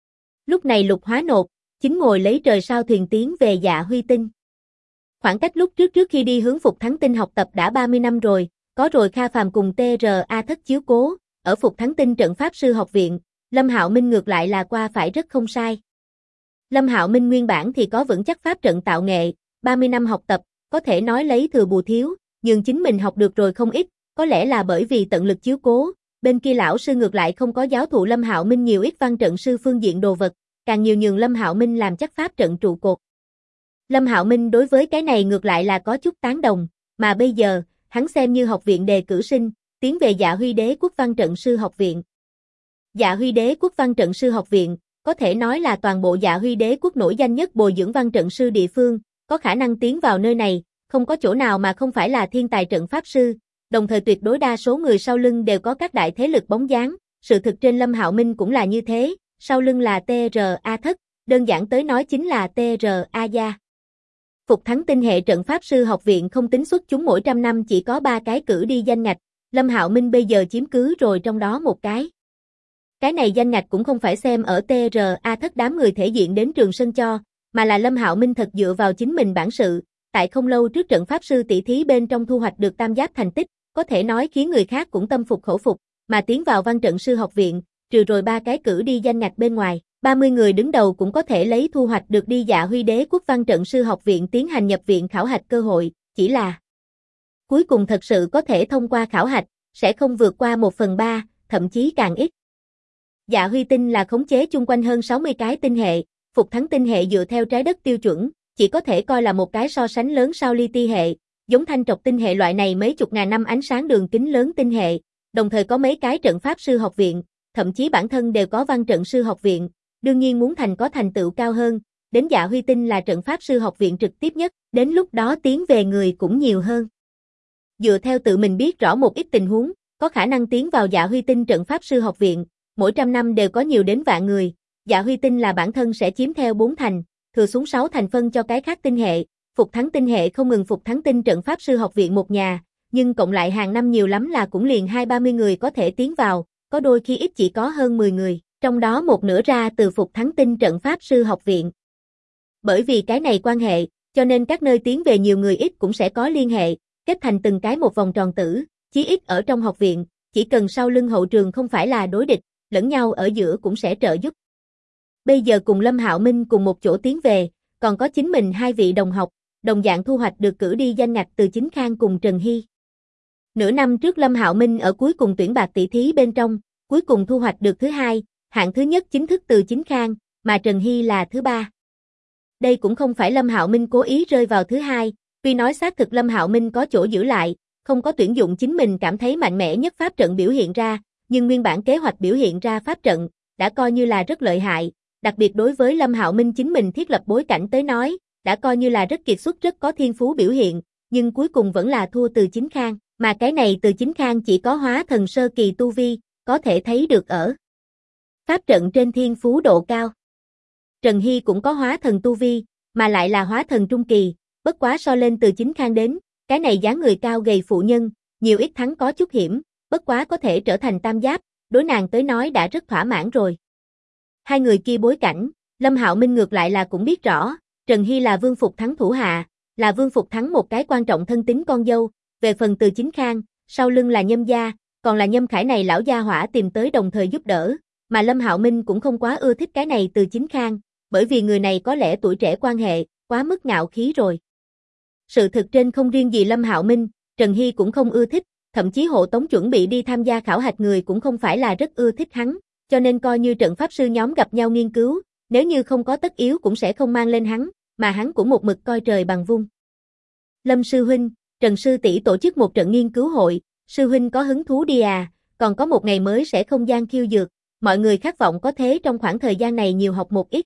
Lúc này Lục Hóa Nột chính ngồi lấy trời sao thuyền tiến về Dạ Huy tinh. Khoảng cách lúc trước khi đi hướng Phục Thắng Tinh học tập đã 30 năm rồi, có rồi Kha Phàm cùng TRA thất chiếu cố, ở Phục Thắng Tinh trận pháp sư học viện, Lâm Hạo Minh ngược lại là qua phải rất không sai. Lâm Hạo Minh nguyên bản thì có vững chắc pháp trận tạo nghệ, 30 năm học tập, có thể nói lấy thừa bù thiếu, nhưng chính mình học được rồi không ít, có lẽ là bởi vì tận lực chiếu cố, bên kia lão sư ngược lại không có giáo thụ Lâm Hạo Minh nhiều ít văn trận sư phương diện đồ vật, càng nhiều nhường Lâm Hạo Minh làm chắc pháp trận trụ cột. Lâm Hạo Minh đối với cái này ngược lại là có chút tán đồng, mà bây giờ, hắn xem như học viện đề cử sinh, tiến về Dạ Huy Đế Quốc Văn Trận Sư Học Viện. Dạ Huy Đế Quốc Văn Trận Sư Học Viện, có thể nói là toàn bộ Dạ Huy Đế Quốc nổi danh nhất bồi dưỡng văn trận sư địa phương, có khả năng tiến vào nơi này, không có chỗ nào mà không phải là thiên tài trận pháp sư, đồng thời tuyệt đối đa số người sau lưng đều có các đại thế lực bóng dáng, sự thực trên Lâm Hạo Minh cũng là như thế, sau lưng là TRA thất, đơn giản tới nói chính là TRA gia. Phục Thắng Tinh hệ trận pháp sư học viện không tính xuất chúng mỗi trăm năm chỉ có 3 cái cử đi danh ngạch, Lâm Hạo Minh bây giờ chiếm cứ rồi trong đó một cái. Cái này danh ngạch cũng không phải xem ở TRA thất đám người thể diện đến Trường Sơn cho, mà là Lâm Hạo Minh thật dựa vào chính mình bản sự, tại không lâu trước trận pháp sư tỷ thí bên trong thu hoạch được tam giáp thành tích, có thể nói khiến người khác cũng tâm phục khẩu phục, mà tiến vào văn trận sư học viện, trừ rồi 3 cái cử đi danh ngạch bên ngoài, 30 người đứng đầu cũng có thể lấy thu hoạch được đi Dạ Huy Đế Quốc Văn Trận Sư học viện tiến hành nhập viện khảo hạch cơ hội, chỉ là cuối cùng thật sự có thể thông qua khảo hạch, sẽ không vượt qua 1/3, thậm chí càng ít. Dạ Huy tinh là khống chế chung quanh hơn 60 cái tinh hệ, Phục Thắng tinh hệ dựa theo trái đất tiêu chuẩn, chỉ có thể coi là một cái so sánh lớn sao Li Ti hệ, giống Thanh Trọc tinh hệ loại này mấy chục ngàn năm ánh sáng đường kính lớn tinh hệ, đồng thời có mấy cái trận pháp sư học viện, thậm chí bản thân đều có văn trận sư học viện, đương nhiên muốn có thành tựu cao hơn, đến Dạ Huy tinh là trận pháp sư học viện trực tiếp nhất, đến lúc đó tiến về người cũng nhiều hơn. Dựa theo tự mình biết rõ một ít tình huống, có khả năng tiến vào Dạ Huy tinh trận pháp sư học viện, mỗi trăm năm đều có nhiều đến vạn người, Dạ Huy tinh là bản thân sẽ chiếm theo 4 thành, thừa xuống 6 thành phân cho cái khác tinh hệ, Phục Thắng tinh hệ không ngừng Phục Thắng tinh trận pháp sư học viện một nhà, nhưng cộng lại hàng năm nhiều lắm là cũng liền 20-30 người có thể tiến vào, có đôi khi ít chỉ có hơn 10 người, trong đó một nửa ra từ Phục Thắng tinh trận pháp sư học viện. Bởi vì cái này quan hệ, cho nên các nơi tiến về nhiều người ít cũng sẽ có liên hệ, kết thành từng cái một vòng tròn tử, chí ít ở trong học viện, chỉ cần sau lưng hậu trường không phải là đối địch, lẫn nhau ở giữa cũng sẽ trợ giúp. Bây giờ cùng Lâm Hạo Minh cùng một chỗ tiến về, còn có chính mình 2 vị đồng học, đồng dạng thu hoạch được cử đi danh ngạch từ Chính Khang cùng Trần Hy. Nửa năm trước Lâm Hạo Minh ở cuối cùng tuyển bạc tỷ thí bên trong, cuối cùng thu hoạch được thứ 2, hạng thứ nhất chính thức từ Chính Khang, mà Trần Hy là thứ 3. Đây cũng không phải Lâm Hạo Minh cố ý rơi vào thứ 2, tuy nói xác thực Lâm Hạo Minh có chỗ giữ lại, không có tuyển dụng chính mình cảm thấy mạnh mẽ nhất pháp trận biểu hiện ra, nhưng nguyên bản kế hoạch biểu hiện ra pháp trận, đã coi như là rất lợi hại, đặc biệt đối với Lâm Hạo Minh chính mình thiết lập bối cảnh tới nói, đã coi như là rất kiệt xuất rất có thiên phú biểu hiện, nhưng cuối cùng vẫn là thua từ Chính Khang, mà cái này từ Chính Khang chỉ có hóa thần sơ kỳ tu vi, có thể thấy được ở pháp trận trên thiên phú độ cao. Trần Hy cũng có hóa thần tu vi, mà lại là hóa thần trung kỳ, bất quá so lên từ Chính Khang đến, cái này dáng người cao gầy phụ nhân, nhiều ít thắng có chút hiểm, bất quá có thể trở thành tam giáp, đối nàng tới nói đã rất thỏa mãn rồi. Hai người kia bối cảnh, Lâm Hạo Minh ngược lại là cũng biết rõ, Trần Hy là Vương Phục Thắng thủ hạ, là Vương Phục Thắng một cái quan trọng thân tín con dâu, về phần từ Chính Khang, sau lưng là Nhâm gia, còn là Nhâm Khải này lão gia hỏa tìm tới đồng thời giúp đỡ, mà Lâm Hạo Minh cũng không quá ưa thích cái này từ Chính Khang, bởi vì người này có lẽ tuổi trẻ quan hệ, quá mức ngạo khí rồi. Sự thực trên không riêng gì Lâm Hạo Minh, Trần Hy cũng không ưa thích, thậm chí hộ tống chuẩn bị đi tham gia khảo hạch người cũng không phải là rất ưa thích hắn, cho nên coi như trận pháp sư nhóm gặp nhau nghiên cứu, nếu như không có tất yếu cũng sẽ không mang lên hắn, mà hắn cũng một mực coi trời bằng vung. Lâm sư huynh, Trần sư tỷ tổ chức một trận nghiên cứu hội, sư huynh có hứng thú đi à, còn có một ngày mới sẽ không gian khiêu dược, mọi người khát vọng có thế trong khoảng thời gian này nhiều học một ít.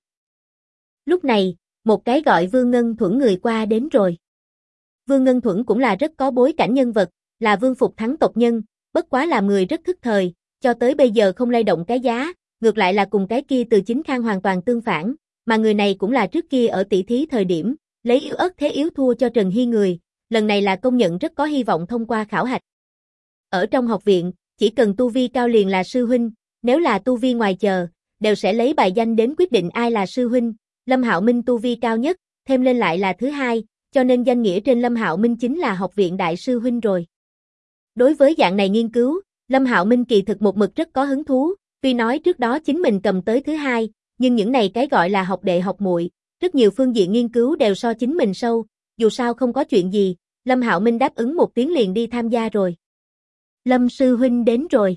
Lúc này, một cái gọi Vương Ngân Thuẫn người qua đến rồi. Vương Ngân Thuẫn cũng là rất có bối cảnh nhân vật, là Vương Phục Thắng tộc nhân, bất quá làm người rất thức thời, cho tới bây giờ không lay động cái giá, ngược lại là cùng cái kia từ Chính Khang hoàn toàn tương phản, mà người này cũng là trước kia ở tỷ thí thời điểm, lấy yếu ớt thế yếu thua cho Trần Hy người, lần này là công nhận rất có hy vọng thông qua khảo hạch. Ở trong học viện, chỉ cần tu vi cao liền là sư huynh, nếu là tu vi ngoài chờ, đều sẽ lấy bài danh đến quyết định ai là sư huynh, Lâm Hạo Minh tu vi cao nhất, thêm lên lại là thứ 2, cho nên danh nghĩa trên Lâm Hạo Minh chính là học viện đại sư huynh rồi. Đối với dạng này nghiên cứu, Lâm Hạo Minh kỳ thực một mực rất có hứng thú, tuy nói trước đó chính mình cầm tới thứ 2, nhưng những này cái gọi là học đệ học muội, rất nhiều phương diện nghiên cứu đều so chính mình sâu, dù sao không có chuyện gì, Lâm Hạo Minh đáp ứng một tiếng liền đi tham gia rồi. Lâm sư huynh đến rồi.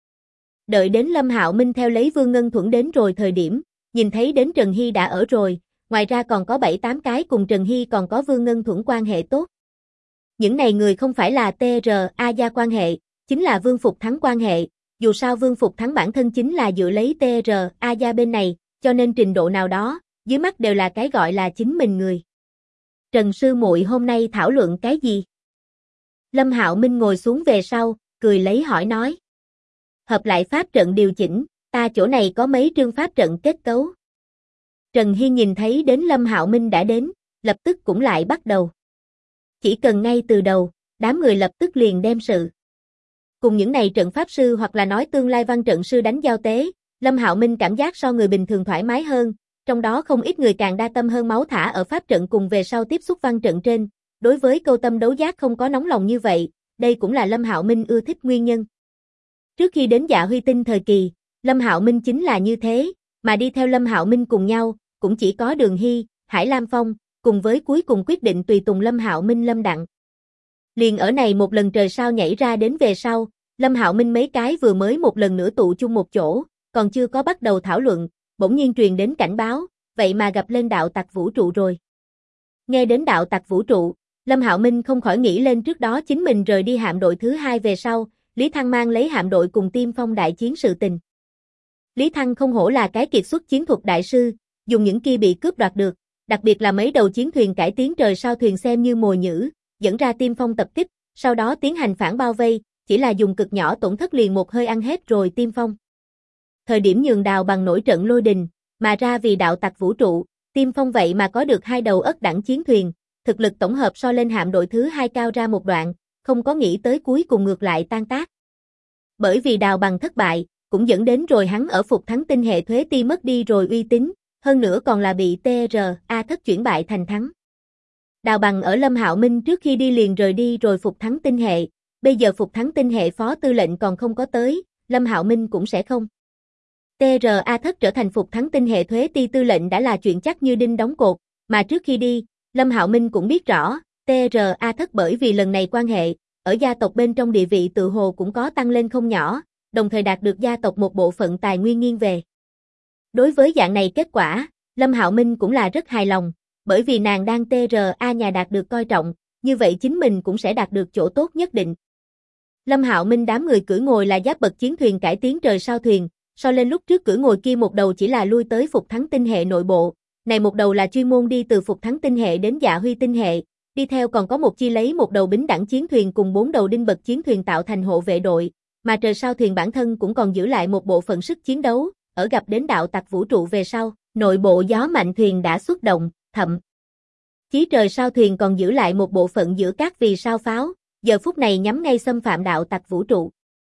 Đợi đến Lâm Hạo Minh theo lấy Vương Ngân Thuẫn đến rồi thời điểm, nhìn thấy đến Trần Hy đã ở rồi, ngoài ra còn có 7-8 cái cùng Trần Hy còn có Vương Ngân Thuẫn quan hệ tốt. Những này người không phải là TRA gia quan hệ, chính là Vương Phục Thắng quan hệ, dù sao Vương Phục Thắng bản thân chính là dựa lấy TRA gia bên này, cho nên trình độ nào đó, dưới mắt đều là cái gọi là chính mình người. Trần sư muội hôm nay thảo luận cái gì? Lâm Hạo Minh ngồi xuống về sau, cười lấy hỏi nói. Hợp lại pháp trận điều chỉnh, ta chỗ này có mấy trương pháp trận kết cấu. Trần Hy nhìn thấy đến Lâm Hạo Minh đã đến, lập tức cũng lại bắt đầu. Chỉ cần ngay từ đầu, đám người lập tức liền đem sự. Cùng những này trận pháp sư hoặc là nói tương lai văn trận sư đánh giao tế, Lâm Hạo Minh cảm giác so người bình thường thoải mái hơn, trong đó không ít người càng đa tâm hơn máu thả ở pháp trận cùng về sau tiếp xúc văn trận trên, đối với câu tâm đấu giác không có nóng lòng như vậy, đây cũng là Lâm Hạo Minh ưa thích nguyên nhân. Trước khi đến Dạ Huy tinh thời kỳ, Lâm Hạo Minh chính là như thế, mà đi theo Lâm Hạo Minh cùng nhau, cũng chỉ có Đường Hy, Hải Lam Phong, cùng với cuối cùng quyết định tùy tùng Lâm Hạo Minh Lâm Đặng. Liền ở này một lần trời sao nhảy ra đến về sau, Lâm Hạo Minh mấy cái vừa mới một lần nữa tụ chung một chỗ, còn chưa có bắt đầu thảo luận, bỗng nhiên truyền đến cảnh báo, vậy mà gặp lên đạo tặc vũ trụ rồi. Nghe đến đạo tặc vũ trụ, Lâm Hạo Minh không khỏi nghĩ lên trước đó chính mình rời đi hạm đội thứ 2 về sau, Lý Thăng mang lấy hạm đội cùng Tiên Phong đại chiến sự tình. Lý Thăng không hổ là cái kiệt xuất chiến thuật đại sư, dùng những kia bị cướp đoạt được, đặc biệt là mấy đầu chiến thuyền cải tiến trời sao thuyền xem như mồi nhử, dẫn ra Tiên Phong tập kích, sau đó tiến hành phản bao vây, chỉ là dùng cực nhỏ tổn thất liền một hơi ăn hết rồi Tiên Phong. Thời điểm nhường Đào Bằng nổi trận lôi đình, mà ra vì đạo tặc vũ trụ, Tiên Phong vậy mà có được 2 đầu ất đẳng chiến thuyền, thực lực tổng hợp so lên hạm đội thứ 2 cao ra một đoạn, không có nghĩ tới cuối cùng ngược lại tan tác. Bởi vì Đào Bằng thất bại, cũng dẫn đến rồi hắn ở Phục Thắng tinh hệ thuế ti mất đi rồi uy tín, hơn nữa còn là bị TRA thất chuyển bại thành thắng. Đào Bằng ở Lâm Hạo Minh trước khi đi liền rời đi rồi Phục Thắng tinh hệ, bây giờ Phục Thắng tinh hệ phó tư lệnh còn không có tới, Lâm Hạo Minh cũng sẽ không. TRA thất trở thành Phục Thắng tinh hệ thuế ti tư lệnh đã là chuyện chắc như đinh đóng cột, mà trước khi đi, Lâm Hạo Minh cũng biết rõ, TRA thất bởi vì lần này quan hệ, ở gia tộc bên trong địa vị tự hồ cũng có tăng lên không nhỏ, đồng thời đạt được gia tộc một bộ phận tài nguyên nghiêng về. Đối với dạng này kết quả, Lâm Hạo Minh cũng là rất hài lòng, bởi vì nàng đang TRA nhà đạt được coi trọng, như vậy chính mình cũng sẽ đạt được chỗ tốt nhất định. Lâm Hạo Minh đám người cưỡi ngồi là giáp bậc chiến thuyền cải tiến trời sao thuyền, so lên lúc trước cưỡi ngồi kia một đầu chỉ là lui tới Phục Thắng tinh hệ nội bộ, này một đầu là chuyên môn đi từ Phục Thắng tinh hệ đến Dạ Huy tinh hệ, đi theo còn có một chi lấy một đầu bính đẳng chiến thuyền cùng 4 đầu đinh bậc chiến thuyền tạo thành hộ vệ đội, mà trời sao thuyền bản thân cũng còn giữ lại một bộ phận sức chiến đấu, ở gặp đến đạo tặc vũ trụ về sau, nội bộ gió mạnh thuyền đã xuất động, thậm chí trời sao thuyền còn giữ lại một bộ phận giữa các vì sao pháo, giờ phút này nhắm ngay xâm phạm đạo tặc vũ trụ.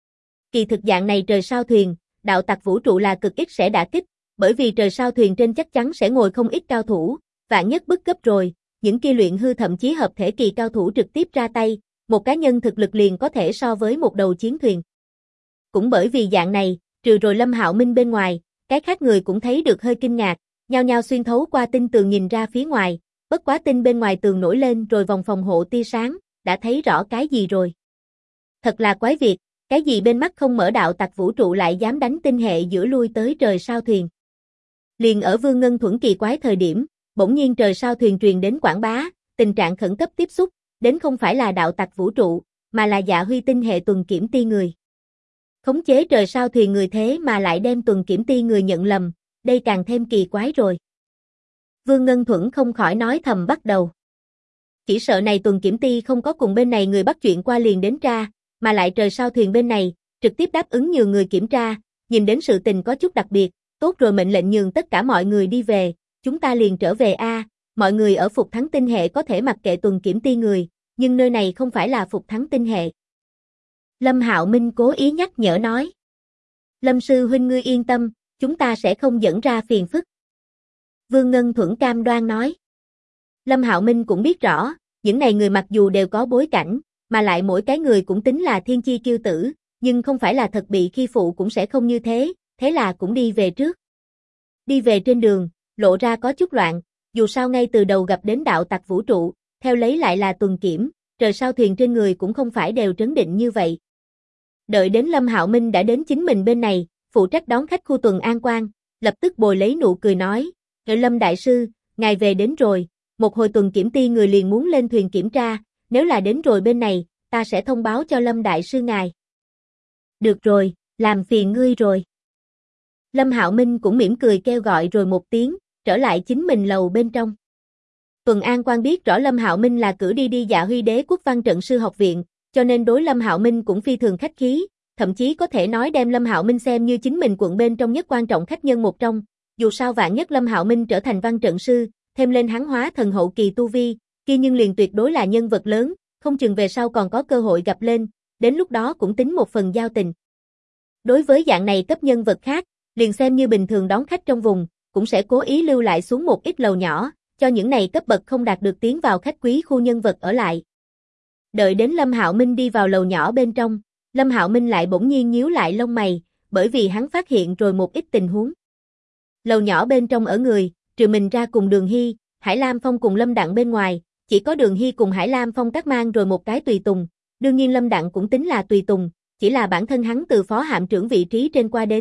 Kỳ thực dạng này trời sao thuyền, đạo tặc vũ trụ là cực ít sẽ đả kích, bởi vì trời sao thuyền trên chắc chắn sẽ ngồi không ít cao thủ, vạn nhất bức cấp rồi, những kia luyện hư thậm chí hợp thể kỳ cao thủ trực tiếp ra tay, một cá nhân thực lực liền có thể so với một đầu chiến thuyền. Cũng bởi vì dạng này, trừ rồi Lâm Hạo Minh bên ngoài, cái khác người cũng thấy được hơi kinh ngạc, nhao nhao xuyên thấu qua tinh tường nhìn ra phía ngoài, bất quá tinh bên ngoài tường nổi lên rồi vòng phòng hộ tia sáng, đã thấy rõ cái gì rồi. Thật là quái việc, cái gì bên mắt không mở đạo tặc vũ trụ lại dám đánh tinh hệ giữa lui tới trời sao thuyền. Liền ở Vương Ngân Thuẫn kỳ quái thời điểm, bỗng nhiên trời sao thuyền truyền đến quảng bá, tình trạng khẩn cấp tiếp xúc, đến không phải là đạo tặc vũ trụ, mà là Dạ Huy tinh hệ tuần kiểm ti người. Khống chế trời sao thuyền người thế mà lại đem tuần kiểm ti người nhận lầm, đây càng thêm kỳ quái rồi. Vương Ngân Thuẫn không khỏi nói thầm bắt đầu. Chỉ sợ này tuần kiểm ti không có cùng bên này người bắt chuyện qua liền đến tra, mà lại trời sao thuyền bên này, trực tiếp đáp ứng nhường người kiểm tra, nhìn đến sự tình có chút đặc biệt, tốt rồi mệnh lệnh nhường tất cả mọi người đi về, chúng ta liền trở về mọi người ở Phục Thắng tinh hệ có thể mặc kệ tuần kiểm ti người, nhưng nơi này không phải là Phục Thắng tinh hệ. Lâm Hạo Minh cố ý nhắc nhở nói. Lâm sư huynh ngươi yên tâm, chúng ta sẽ không dẫn ra phiền phức. Vương Ngân Thuẫn cam đoan nói. Lâm Hạo Minh cũng biết rõ, những này người mặc dù đều có bối cảnh, mà lại mỗi cái người cũng tính là thiên chi kiêu tử, nhưng không phải là thật bị khi phụ cũng sẽ không như thế, thế là cũng đi về trước. Đi về trên đường, lộ ra có chút loạn, dù sao ngay từ đầu gặp đến đạo tặc vũ trụ, theo lấy lại là tuần kiểm, trời sao thuyền trên người cũng không phải đều trấn định như vậy. Đợi đến Lâm Hạo Minh đã đến chính mình bên này, phụ trách đón khách khu tuần an quan, lập tức bồi lấy nụ cười nói, Lâm đại sư, ngài về đến rồi, một hồi tuần kiểm ti người liền muốn lên thuyền kiểm tra, nếu là đến rồi bên này, ta sẽ thông báo cho Lâm đại sư ngài. Được rồi, làm phiền ngươi rồi. Lâm Hạo Minh cũng mỉm cười kêu gọi rồi một tiếng, trở lại chính mình lầu bên trong. Tuần an quan biết rõ Lâm Hạo Minh là cử đi Dạ Huy Đế quốc văn trận sư học viện, cho nên đối Lâm Hạo Minh cũng phi thường khách khí, thậm chí có thể nói đem Lâm Hạo Minh xem như chính mình quận bên trong nhất quan trọng khách nhân một trong, dù sao vạn nhất Lâm Hạo Minh trở thành văn trận sư, thêm lên hắn hóa thần hậu kỳ tu vi, kia nhưng liền tuyệt đối là nhân vật lớn, không chừng về sau còn có cơ hội gặp lên, đến lúc đó cũng tính một phần giao tình. Đối với dạng này cấp nhân vật khác, liền xem như bình thường đón khách trong vùng, cũng sẽ cố ý lưu lại xuống một ít lầu nhỏ, cho những này cấp bậc không đạt được tiến vào khách quý khu nhân vật ở lại. Đợi đến Lâm Hạo Minh đi vào lầu nhỏ bên trong, Lâm Hạo Minh lại bỗng nhiên nhíu lại lông mày, bởi vì hắn phát hiện rồi một ít tình huống. Lầu nhỏ bên trong ở người, trừ mình ra cùng Đường Hy, Hải Lam Phong cùng Lâm Đặng bên ngoài, chỉ có Đường Hy cùng Hải Lam Phong các mang rồi một cái tùy tùng, đương nhiên Lâm Đặng cũng tính là tùy tùng, chỉ là bản thân hắn từ phó hạm trưởng vị trí trên qua đến,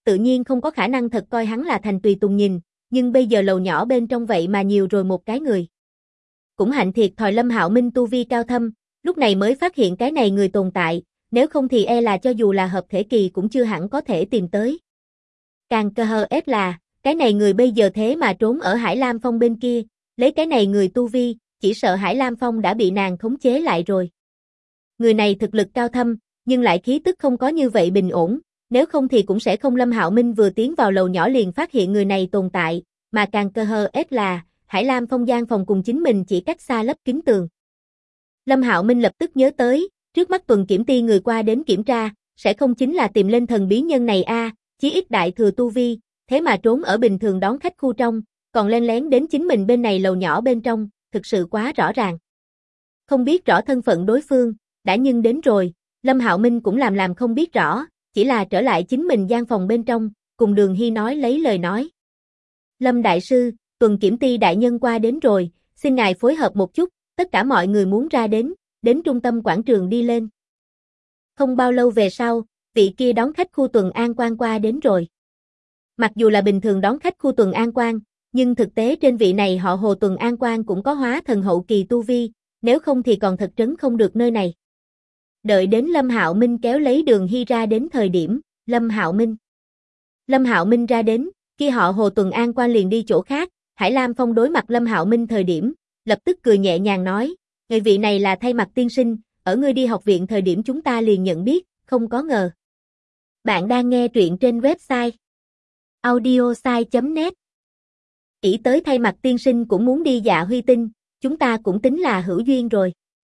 tự nhiên không có khả năng thật coi hắn là thành tùy tùng nhìn, nhưng bây giờ lầu nhỏ bên trong vậy mà nhiều rồi một cái người. Cũng hạnh thiệt thòi Lâm Hạo Minh tu vi cao thâm, lúc này mới phát hiện cái này người tồn tại, nếu không thì e là cho dù là hợp thể kỳ cũng chưa hẳn có thể tìm tới. Càng cơ hờ ép là, cái này người bây giờ thế mà trốn ở Hải Lam Phong bên kia, lấy cái này người tu vi, chỉ sợ Hải Lam Phong đã bị nàng khống chế lại rồi. Người này thực lực cao thâm, nhưng lại khí tức không có như vậy bình ổn, nếu không thì cũng sẽ không Lâm Hạo Minh vừa tiến vào lầu nhỏ liền phát hiện người này tồn tại, mà càng cơ hờ ép là, Hải Lam Phong gian phòng cùng chính mình chỉ cách xa lấp kín tường. Lâm Hạo Minh lập tức nhớ tới, trước mắt tuần kiểm ty người qua đến kiểm tra, sẽ không chính là tìm lên thần bí nhân này a, chí ít đại thừa tu vi, thế mà trốn ở bình thường đón khách khu trong, còn len lén đến chính mình bên này lầu nhỏ bên trong, thực sự quá rõ ràng. Không biết rõ thân phận đối phương, đã nhưng đến rồi, Lâm Hạo Minh cũng làm không biết rõ, chỉ là trở lại chính mình gian phòng bên trong, cùng Đường Hy nói lấy lời nói. Lâm Đại Sư, tuần kiểm ty đại nhân qua đến rồi, xin ngài phối hợp một chút, tất cả mọi người muốn ra đến trung tâm quảng trường đi lên. Không bao lâu về sau, vị kia đón khách khu tuần an quan qua đến rồi. Mặc dù là bình thường đón khách khu tuần an quan, nhưng thực tế trên vị này họ Hồ tuần an quan cũng có hóa thần hậu kỳ tu vi, nếu không thì còn thật trấn không được nơi này. Đợi đến Lâm Hạo Minh kéo lấy Đường Hy ra đến thời điểm, Lâm Hạo Minh ra đến, kia họ Hồ tuần an quan liền đi chỗ khác, Hải Lam Phong đối mặt Lâm Hạo Minh thời điểm, lập tức cười nhẹ nhàng nói, người vị này là thay mặt tiên sinh, ở ngươi đi học viện thời điểm chúng ta liền nhận biết, không có ngờ. Bạn đang nghe truyện trên website audiosai.net. Ỷ tới thay mặt tiên sinh cũng muốn đi Dạ Huy Tinh, chúng ta cũng tính là hữu duyên rồi.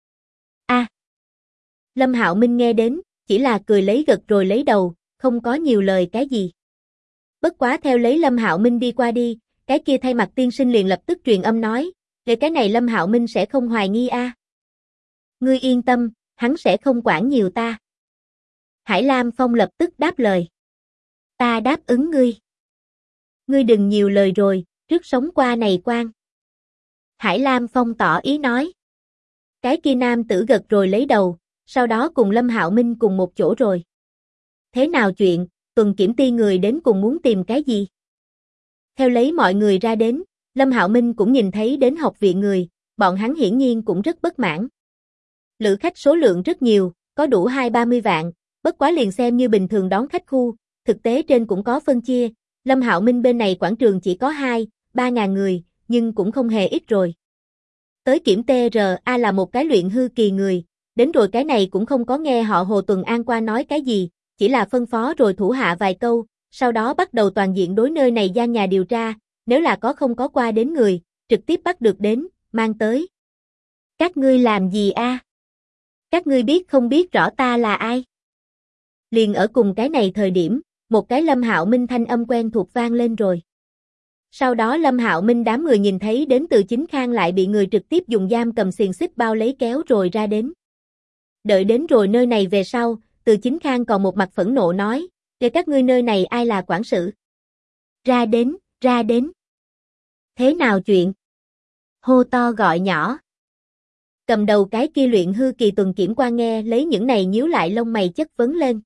Lâm Hạo Minh nghe đến, chỉ là cười lấy gật rồi lấy đầu, không có nhiều lời cái gì. Bất quá theo lấy Lâm Hạo Minh đi qua đi, cái kia thay mặt tiên sinh liền lập tức truyền âm nói, về cái này Lâm Hạo Minh sẽ không hoài nghi a. Ngươi yên tâm, hắn sẽ không quản nhiều ta. Hải Lam Phong lập tức đáp lời. Ta đáp ứng ngươi. Ngươi đừng nhiều lời rồi, trước sống qua này quan. Hải Lam Phong tỏ ý nói. Cái kia nam tử gật rồi lấy đầu, sau đó cùng Lâm Hạo Minh cùng một chỗ rồi. Thế nào chuyện, tuần kiểm ty người đến cùng muốn tìm cái gì? Theo lấy mọi người ra đến, Lâm Hạo Minh cũng nhìn thấy đến học viện người, bọn hắn hiển nhiên cũng rất bất mãn. Lữ khách số lượng rất nhiều, có đủ 20-30 vạn, bất quá liền xem như bình thường đón khách khu, thực tế trên cũng có phân chia, Lâm Hạo Minh bên này quảng trường chỉ có 2-3 ngàn người, nhưng cũng không hề ít rồi. Tới kiểm TRA là một cái luyện hư kỳ người, đến rồi cái này cũng không có nghe họ Hồ Tuần An qua nói cái gì, chỉ là phân phó rồi thủ hạ vài câu, sau đó bắt đầu toàn diện đối nơi này gian nhà điều tra, nếu là có không có qua đến người, trực tiếp bắt được đến, mang tới. Các ngươi làm gì a? Các ngươi biết không biết rõ ta là ai? Liền ở cùng cái này thời điểm, một cái Lâm Hạo Minh thanh âm quen thuộc vang lên rồi. Sau đó Lâm Hạo Minh đám người nhìn thấy đến Từ Chính Khang lại bị người trực tiếp dùng giam cầm xiềng xích bao lấy kéo rồi ra đến. Đợi đến rồi nơi này về sau, Từ Chính Khang còn một mặt phẫn nộ nói, để các ngươi nơi này ai là quản sự? Ra đến, ra đến. Thế nào chuyện? Hô to gọi nhỏ. Cầm đầu cái kia luyện hư kỳ tuần kiểm quan nghe lấy những này nhíu lại lông mày chất vấn lên.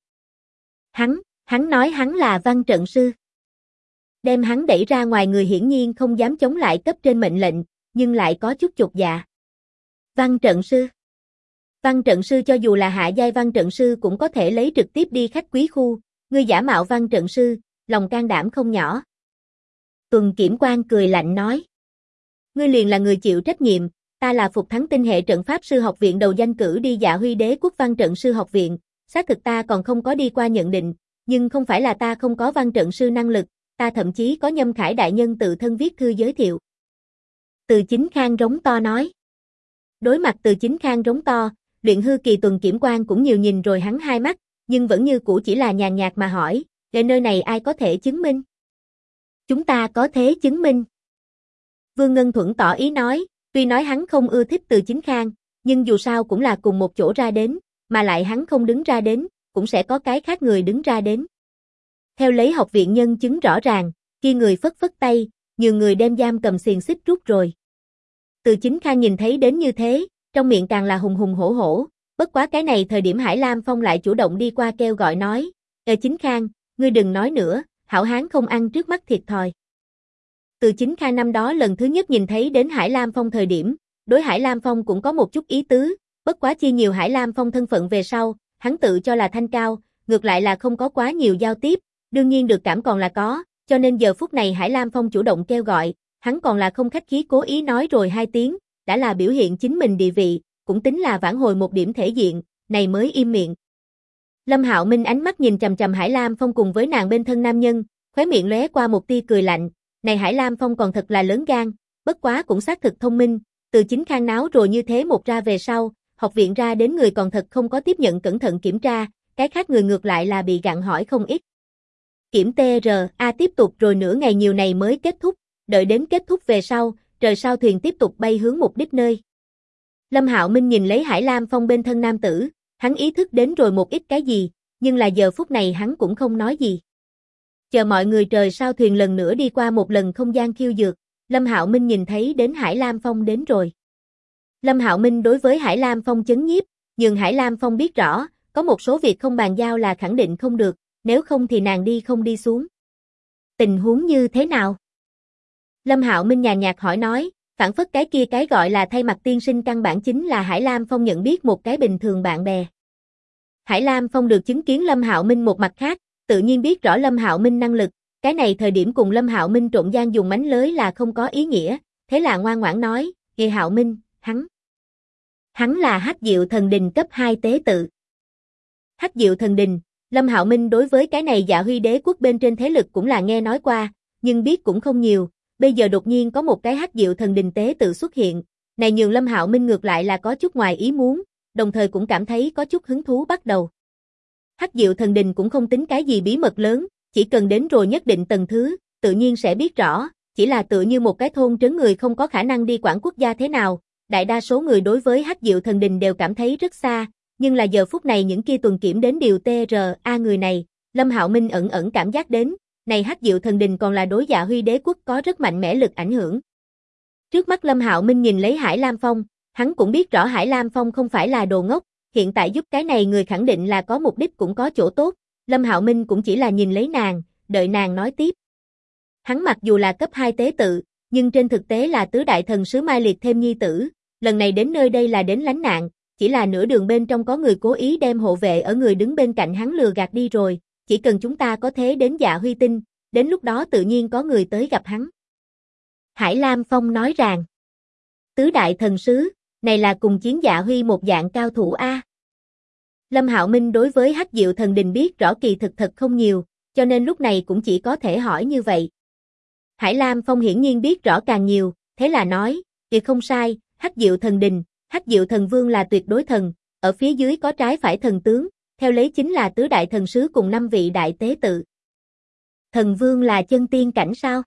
Hắn nói hắn là văn trận sư. Đem hắn đẩy ra ngoài người hiển nhiên không dám chống lại cấp trên mệnh lệnh, nhưng lại có chút chột dạ. Văn trận sư. Văn trận sư cho dù là hạ giai văn trận sư cũng có thể lấy trực tiếp đi khách quý khu, ngươi giả mạo văn trận sư, lòng can đảm không nhỏ. Tuần kiểm quan cười lạnh nói. Ngươi liền là người chịu trách nhiệm, ta là Phục Thắng Tinh hệ trận pháp sư học viện đầu danh cử đi Dạ Huy Đế quốc văn trận sư học viện, xác thực ta còn không có đi qua nhận định, nhưng không phải là ta không có văn trận sư năng lực, ta thậm chí có Nhâm Khải đại nhân tự thân viết thư giới thiệu. Từ Chính Khang rống to nói. Đối mặt Từ Chính Khang rống to, luyện hư kỳ tuần kiểm quan cũng nhiều nhìn rồi hắn hai mắt, nhưng vẫn như cũ chỉ là nhàn nhạt mà hỏi, để nơi này ai có thể chứng minh? Chúng ta có thể chứng minh. Vương Ngân Thuận tỏ ý nói, tuy nói hắn không ưa thích Từ Chính Khang, nhưng dù sao cũng là cùng một chỗ ra đến, mà lại hắn không đứng ra đến, cũng sẽ có cái khác người đứng ra đến. Theo lấy học viện nhân chứng rõ ràng, kia người phất phất tay, nhiều người đem giam cầm xiềng xích rút rồi. Từ Chính Khang nhìn thấy đến như thế, trong miệng càng là hùng hùng hổ hổ, bất quá cái này thời điểm Hải Lam Phong lại chủ động đi qua kêu gọi nói, Chính Khang, ngươi đừng nói nữa, hảo hán không ăn trước mắt thiệt thòi. Từ Chính Khang năm đó lần thứ nhất nhìn thấy đến Hải Lam Phong thời điểm, đối Hải Lam Phong cũng có một chút ý tứ, bất quá chi nhiều Hải Lam Phong thân phận về sau, hắn tự cho là thanh cao, ngược lại là không có quá nhiều giao tiếp, đương nhiên được cảm còn là có, cho nên giờ phút này Hải Lam Phong chủ động kêu gọi, hắn còn là không khách khí cố ý nói rồi 2 tiếng, đã là biểu hiện chính mình địa vị, cũng tính là vãn hồi một điểm thể diện, này mới im miệng. Lâm Hạo Minh ánh mắt nhìn chằm chằm Hải Lam Phong cùng với nàng bên thân nam nhân, khóe miệng lóe qua một tia cười lạnh, này Hải Lam Phong còn thật là lớn gan, bất quá cũng xác thực thông minh, từ Chính Khang náo rồi như thế một ra về sau, học viện ra đến người còn thật không có tiếp nhận cẩn thận kiểm tra, cái khác người ngược lại là bị gặng hỏi không ít. Kiểm TRA tiếp tục rồi nửa ngày nhiều này mới kết thúc, đợi đến kết thúc về sau, trời sao thuyền tiếp tục bay hướng mục đích nơi. Lâm Hạo Minh nhìn lấy Hải Lam Phong bên thân nam tử, hắn ý thức đến rồi một ít cái gì, nhưng là giờ phút này hắn cũng không nói gì. Chờ mọi người trời sao thuyền lần nữa đi qua một lần không gian khiêu dược, Lâm Hạo Minh nhìn thấy đến Hải Lam Phong đến rồi. Lâm Hạo Minh đối với Hải Lam Phong chấn nhiếp, nhưng Hải Lam Phong biết rõ, có một số việc không bàn giao là khẳng định không được, nếu không thì nàng đi không đi xuống. Tình huống như thế nào? Lâm Hạo Minh nhàn nhạt hỏi nói, phản phất cái gọi là thay mặt tiên sinh căn bản chính là Hải Lam Phong nhận biết một cái bình thường bạn bè. Hải Lam Phong được chứng kiến Lâm Hạo Minh một mặt khác, tự nhiên biết rõ Lâm Hạo Minh năng lực, cái này thời điểm cùng Lâm Hạo Minh trộn gian dùng mánh lới là không có ý nghĩa, thế là ngoan ngoãn nói, "Nghe Hạo Minh, hắn là Hắc Diệu Thần Đình cấp 2 tế tự." Hắc Diệu Thần Đình, Lâm Hạo Minh đối với cái này Dạ Huy Đế quốc bên trên thế lực cũng là nghe nói qua, nhưng biết cũng không nhiều, bây giờ đột nhiên có một cái Hắc Diệu Thần Đình tế tự xuất hiện, này nhường Lâm Hạo Minh ngược lại là có chút ngoài ý muốn, đồng thời cũng cảm thấy có chút hứng thú bắt đầu. Hắc Diệu Thần Đình cũng không tính cái gì bí mật lớn, chỉ cần đến rồi nhất định tầng thứ, tự nhiên sẽ biết rõ, chỉ là tựa như một cái thôn trấn người không có khả năng đi quản quốc gia thế nào, đại đa số người đối với Hắc Diệu Thần Đình đều cảm thấy rất xa, nhưng là giờ phút này những kia tuần kiểm đến điều TRA người này, Lâm Hạo Minh ẩn ẩn cảm giác đến, này Hắc Diệu Thần Đình còn là đối Dạ Huy Đế quốc có rất mạnh mẽ lực ảnh hưởng. Trước mắt Lâm Hạo Minh nhìn lấy Hải Lam Phong, hắn cũng biết rõ Hải Lam Phong không phải là đồ ngốc, hiện tại giúp cái này người khẳng định là có mục đích cũng có chỗ tốt, Lâm Hạo Minh cũng chỉ là nhìn lấy nàng, đợi nàng nói tiếp. Hắn mặc dù là cấp 2 tế tự, nhưng trên thực tế là tứ đại thần sứ Mai Liệt thêm nhi tử, lần này đến nơi đây là đến lánh nạn, chỉ là nửa đường bên trong có người cố ý đem hộ vệ ở người đứng bên cạnh hắn lừa gạt đi rồi, chỉ cần chúng ta có thế đến Dạ Huy Tinh, đến lúc đó tự nhiên có người tới gặp hắn. Hải Lam Phong nói rằng, tứ đại thần sứ, này là cùng chiến Dạ Huy một dạng cao thủ A. Lâm Hạo Minh đối với Hắc Diệu Thần Đình biết rõ kỳ thực thật không nhiều, cho nên lúc này cũng chỉ có thể hỏi như vậy. Hải Lam Phong hiển nhiên biết rõ càng nhiều, thế là nói, thì không sai, Hắc Diệu Thần Đình, Hắc Diệu Thần Vương là tuyệt đối thần, ở phía dưới có trái phải thần tướng, theo lấy chính là tứ đại thần sứ cùng 5 vị đại tế tự. Thần Vương là chân tiên cảnh sao?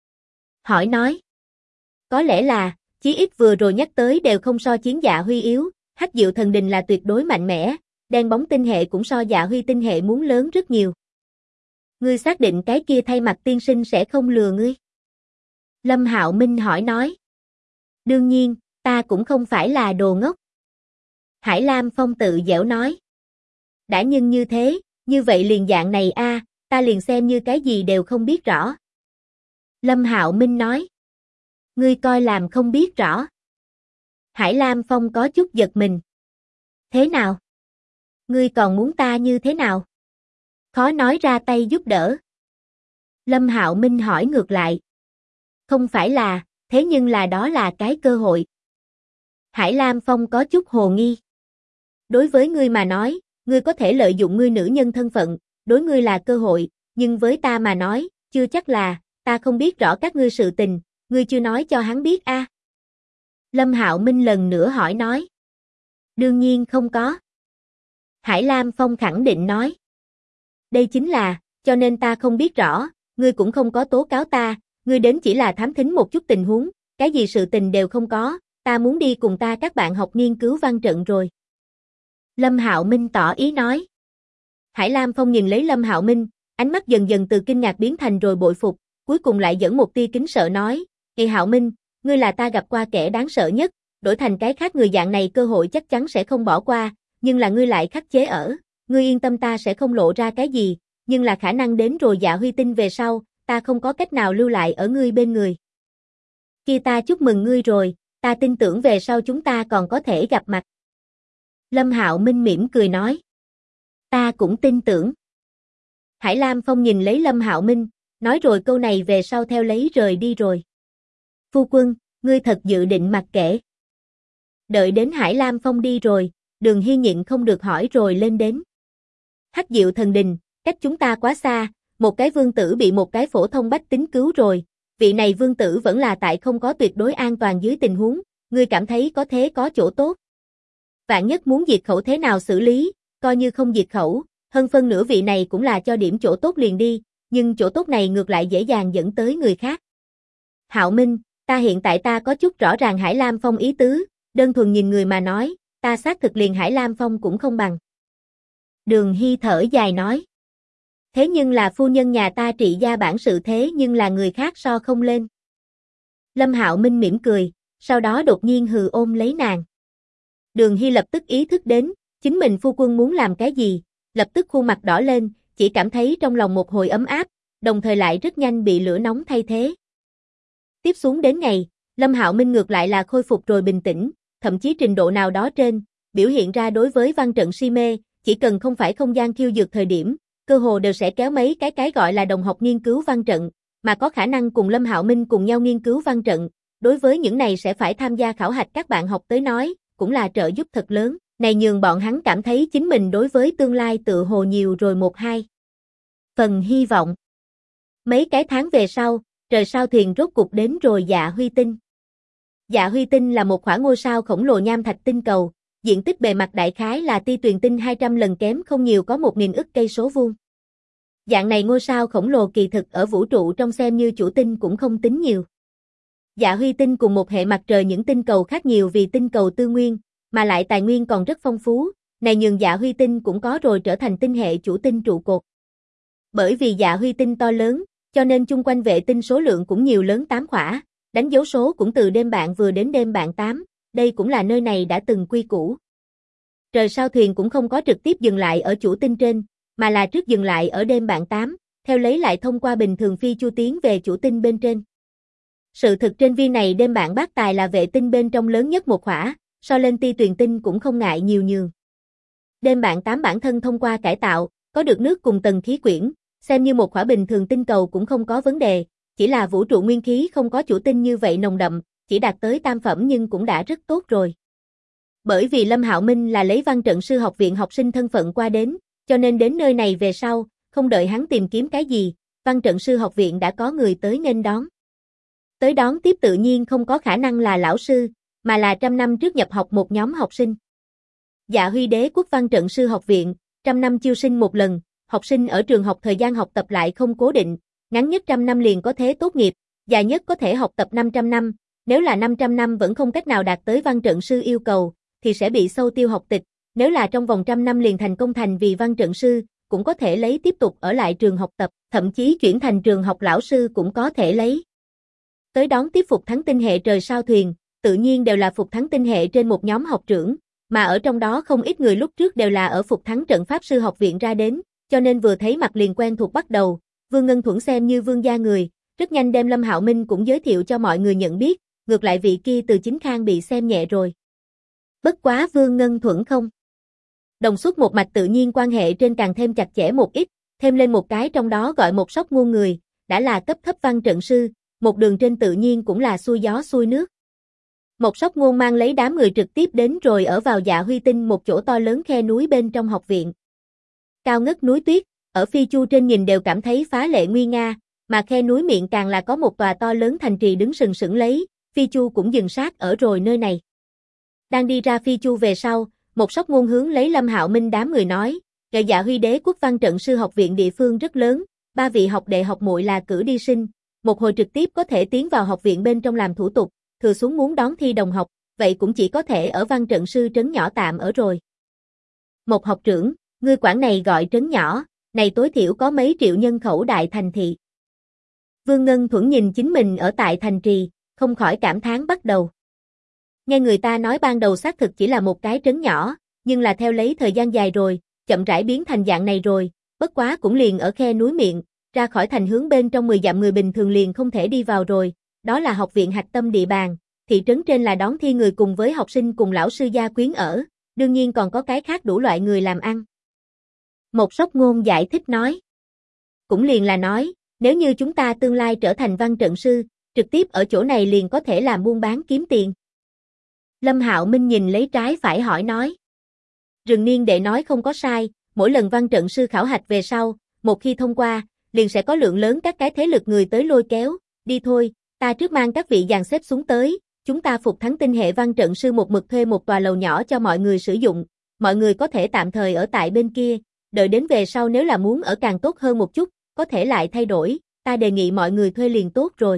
Hỏi nói. Có lẽ là, chí ít vừa rồi nhắc tới đều không so chiến Dạ Huy yếu, Hắc Diệu Thần Đình là tuyệt đối mạnh mẽ, đen bóng tinh hệ cũng so Dạ Huy tinh hệ muốn lớn rất nhiều. Ngươi xác định cái kia thay mặt tiên sinh sẽ không lừa ngươi? Lâm Hạo Minh hỏi nói. Đương nhiên, ta cũng không phải là đồ ngốc. Hải Lam Phong tự dẻo nói. Đã nhưng như thế, như vậy liền dạng này a, ta liền xem như cái gì đều không biết rõ. Lâm Hạo Minh nói. Ngươi coi làm không biết rõ. Hải Lam Phong có chút giật mình. Thế nào? Ngươi còn muốn ta như thế nào? Khó nói ra tay giúp đỡ. Lâm Hạo Minh hỏi ngược lại. Không phải là, thế nhưng là đó là cái cơ hội. Hải Lam Phong có chút hồ nghi. Đối với ngươi mà nói, ngươi có thể lợi dụng ngươi nữ nhân thân phận, đối ngươi là cơ hội, nhưng với ta mà nói, chưa chắc là, ta không biết rõ các ngươi sự tình, ngươi chưa nói cho hắn biết a. Lâm Hạo Minh lần nữa hỏi nói. Đương nhiên không có. Hải Lam Phong khẳng định nói. Đây chính là, cho nên ta không biết rõ, ngươi cũng không có tố cáo ta, ngươi đến chỉ là thám thính một chút tình huống, cái gì sự tình đều không có, ta muốn đi cùng ta các bạn học nghiên cứu văn trận rồi. Lâm Hạo Minh tỏ ý nói. Hải Lam Phong nhìn lấy Lâm Hạo Minh, ánh mắt dần dần từ kinh ngạc biến thành rồi bội phục, cuối cùng lại dẫn một tia kính sợ nói, "Kỳ Hạo Minh, ngươi là ta gặp qua kẻ đáng sợ nhất, đổi thành cái khác người dạng này cơ hội chắc chắn sẽ không bỏ qua, nhưng là ngươi lại khắc chế ở, ngươi yên tâm ta sẽ không lộ ra cái gì, nhưng là khả năng đến rồi Dạ Huy Tinh về sau, ta không có cách nào lưu lại ở ngươi bên người. Kia ta chúc mừng ngươi rồi, ta tin tưởng về sau chúng ta còn có thể gặp mặt. Lâm Hạo Minh mỉm cười nói. Ta cũng tin tưởng. Hải Lam Phong nhìn lấy Lâm Hạo Minh, nói rồi câu này về sau theo lấy rời đi rồi. Phu quân, ngươi thật dự định mặc kệ. Đợi đến Hải Lam Phong đi rồi, Đường Hy nhịn không được hỏi rồi lên đến. Hắc Diệu Thần Đình, cách chúng ta quá xa, một cái vương tử bị một cái phổ thông bách tính cứu rồi, vị này vương tử vẫn là tại không có tuyệt đối an toàn dưới tình huống, ngươi cảm thấy có thế có chỗ tốt. Vạn nhất muốn diệt khẩu thế nào xử lý, coi như không diệt khẩu, hơn phân nửa vị này cũng là cho điểm chỗ tốt liền đi, nhưng chỗ tốt này ngược lại dễ dàng dẫn tới người khác. Hạo Minh, ta hiện tại ta có chút rõ ràng Hải Lam Phong ý tứ, đơn thuần nhìn người mà nói, ta xác thực liền Hải Lam Phong cũng không bằng. Đường Hy thở dài nói. Thế nhưng là phu nhân nhà ta trị gia bản sự thế nhưng là người khác so không lên. Lâm Hạo Minh mỉm cười, sau đó đột nhiên hừ ôm lấy nàng. Đường Hy lập tức ý thức đến, chính mình phu quân muốn làm cái gì, lập tức khuôn mặt đỏ lên, chỉ cảm thấy trong lòng một hồi ấm áp, đồng thời lại rất nhanh bị lửa nóng thay thế. Tiếp xuống đến ngày, Lâm Hạo Minh ngược lại là khôi phục rồi bình tĩnh, thậm chí trình độ nào đó trên, biểu hiện ra đối với văn trận si mê, chỉ cần không phải không gian khiêu dược thời điểm, cơ hồ đều sẽ kéo mấy cái gọi là đồng học nghiên cứu văn trận, mà có khả năng cùng Lâm Hạo Minh cùng nhau nghiên cứu văn trận, đối với những này sẽ phải tham gia khảo hạch các bạn học tới nói, cũng là trợ giúp thật lớn, này nhường bọn hắn cảm thấy chính mình đối với tương lai tự hồ nhiều rồi một hai phần hy vọng. Mấy cái tháng về sau, trời sao thuyền rốt cục đến rồi Dạ Huy Tinh. Dạ Huy Tinh là một khoả ngôi sao khổng lồ nham thạch tinh cầu, diện tích bề mặt đại khái là Ti Tuyền Tinh 200 lần kém không nhiều có 1000 ức cây số vuông. Dạng này ngôi sao khổng lồ kỳ thực ở vũ trụ trong xem như chủ tinh cũng không tính nhiều. Dạ Huy Tinh cùng một hệ mặt trời những tinh cầu khác nhiều vì tinh cầu tư nguyên, mà lại tài nguyên còn rất phong phú, này nhường Dạ Huy Tinh cũng có rồi trở thành tinh hệ chủ tinh trụ cột. Bởi vì Dạ Huy Tinh to lớn, cho nên chung quanh vệ tinh số lượng cũng nhiều lớn 8 khỏa, đánh dấu số cũng từ đêm bạn vừa đến đêm bạn 8, đây cũng là nơi này đã từng quy củ. Trời sao thuyền cũng không có trực tiếp dừng lại ở chủ tinh trên, mà là trước dừng lại ở đêm bạn 8, theo lấy lại thông qua bình thường phi chu tiến về chủ tinh bên trên. Sự thực trên viên này đêm bạn bát tài là vệ tinh bên trong lớn nhất một khỏa, so lên Ti Tuyền Tinh cũng không ngại nhiều nhường. Đêm bạn 8 bản thân thông qua cải tạo, có được nước cùng tầng khí quyển, xem như một khỏa bình thường tinh cầu cũng không có vấn đề, chỉ là vũ trụ nguyên khí không có chủ tinh như vậy nồng đậm, chỉ đạt tới tam phẩm nhưng cũng đã rất tốt rồi. Bởi vì Lâm Hạo Minh là lấy văn trận sư học viện học sinh thân phận qua đến, cho nên đến nơi này về sau, không đợi hắn tìm kiếm cái gì, văn trận sư học viện đã có người tới nghênh đón. Tới đón tiếp tự nhiên không có khả năng là lão sư, mà là 100 năm trước nhập học một nhóm học sinh. Dạ Huy Đế quốc văn trận sư học viện, 100 năm chiêu sinh một lần, học sinh ở trường học thời gian học tập lại không cố định, ngắn nhất 100 năm liền có thể tốt nghiệp, dài nhất có thể học tập 500 năm, nếu là 500 năm vẫn không cách nào đạt tới văn trận sư yêu cầu, thì sẽ bị sâu tiêu học tịch, nếu là trong vòng 100 năm liền thành công thành vì văn trận sư, cũng có thể lấy tiếp tục ở lại trường học tập, thậm chí chuyển thành trường học lão sư cũng có thể lấy. Tới đón tiếp Phục Thắng tinh hệ trời sao thuyền, tự nhiên đều là Phục Thắng tinh hệ trên một nhóm học trưởng, mà ở trong đó không ít người lúc trước đều là ở Phục Thắng trận pháp sư học viện ra đến, cho nên vừa thấy mặt liền quen thuộc bắt đầu, Vương Ngân Thuẫn xem như vương gia người, rất nhanh đem Lâm Hạo Minh cũng giới thiệu cho mọi người nhận biết, ngược lại vị kia Từ Chính Khang bị xem nhẹ rồi. Bất quá Vương Ngân Thuẫn không đồng xuất một mạch tự nhiên quan hệ trên càng thêm chặt chẽ một ít, thêm lên một cái trong đó gọi một sóc ngôn người, đã là cấp thấp văn trận sư, một đường trên tự nhiên cũng là xuôi gió xuôi nước. Một sóc ngôn mang lấy đám người trực tiếp đến rồi ở vào Dạ Huy Tinh một chỗ to lớn khe núi bên trong học viện. Cao ngất núi tuyết, ở phi chu trên nhìn đều cảm thấy phá lệ nguy nga, mà khe núi miệng càng là có một tòa to lớn thành trì đứng sừng sững lấy, phi chu cũng dừng sát ở rồi nơi này. Đang đi ra phi chu về sau, một sóc ngôn hướng lấy Lâm Hạo Minh đám người nói, Dạ Huy Đế quốc văn trận sư học viện địa phương rất lớn, 3 vị học đệ học muội là cử đi sinh, một hồi trực tiếp có thể tiến vào học viện bên trong làm thủ tục, thừa xuống muốn đón thi đồng học, vậy cũng chỉ có thể ở văn trận sư trấn nhỏ tạm ở rồi. Một học trưởng, ngươi quản này gọi trấn nhỏ, này tối thiểu có mấy triệu nhân khẩu đại thành thị. Vương Ngân Thuẫn nhìn chính mình ở tại thành trì, không khỏi cảm thán bắt đầu. Nghe người ta nói ban đầu xác thực chỉ là một cái trấn nhỏ, nhưng là theo lấy thời gian dài rồi, chậm rãi biến thành dạng này rồi, bất quá cũng liền ở khe núi miệng, ra khỏi thành hướng bên trong 10 dặm người bình thường liền không thể đi vào rồi, đó là học viện hạch tâm địa bàn, thị trấn trên là đón thi người cùng với học sinh cùng lão sư gia quyến ở, đương nhiên còn có cái khác đủ loại người làm ăn. Một Sóc Ngôn giải thích nói. Cũng liền là nói, nếu như chúng ta tương lai trở thành văn trận sư, trực tiếp ở chỗ này liền có thể làm buôn bán kiếm tiền. Lâm Hạo Minh nhìn lấy trái phải hỏi nói. Rừng Niên đệ nói không có sai, mỗi lần văn trận sư khảo hạch về sau, một khi thông qua, liền sẽ có lượng lớn các cái thế lực người tới lôi kéo, đi thôi, ta trước mang các vị dàn xếp xuống tới, chúng ta Phục Thắng tinh hệ văn trận sư một mực thuê một tòa lầu nhỏ cho mọi người sử dụng, mọi người có thể tạm thời ở tại bên kia, đợi đến về sau nếu là muốn ở càng tốt hơn một chút, có thể lại thay đổi, ta đề nghị mọi người thuê liền tốt rồi.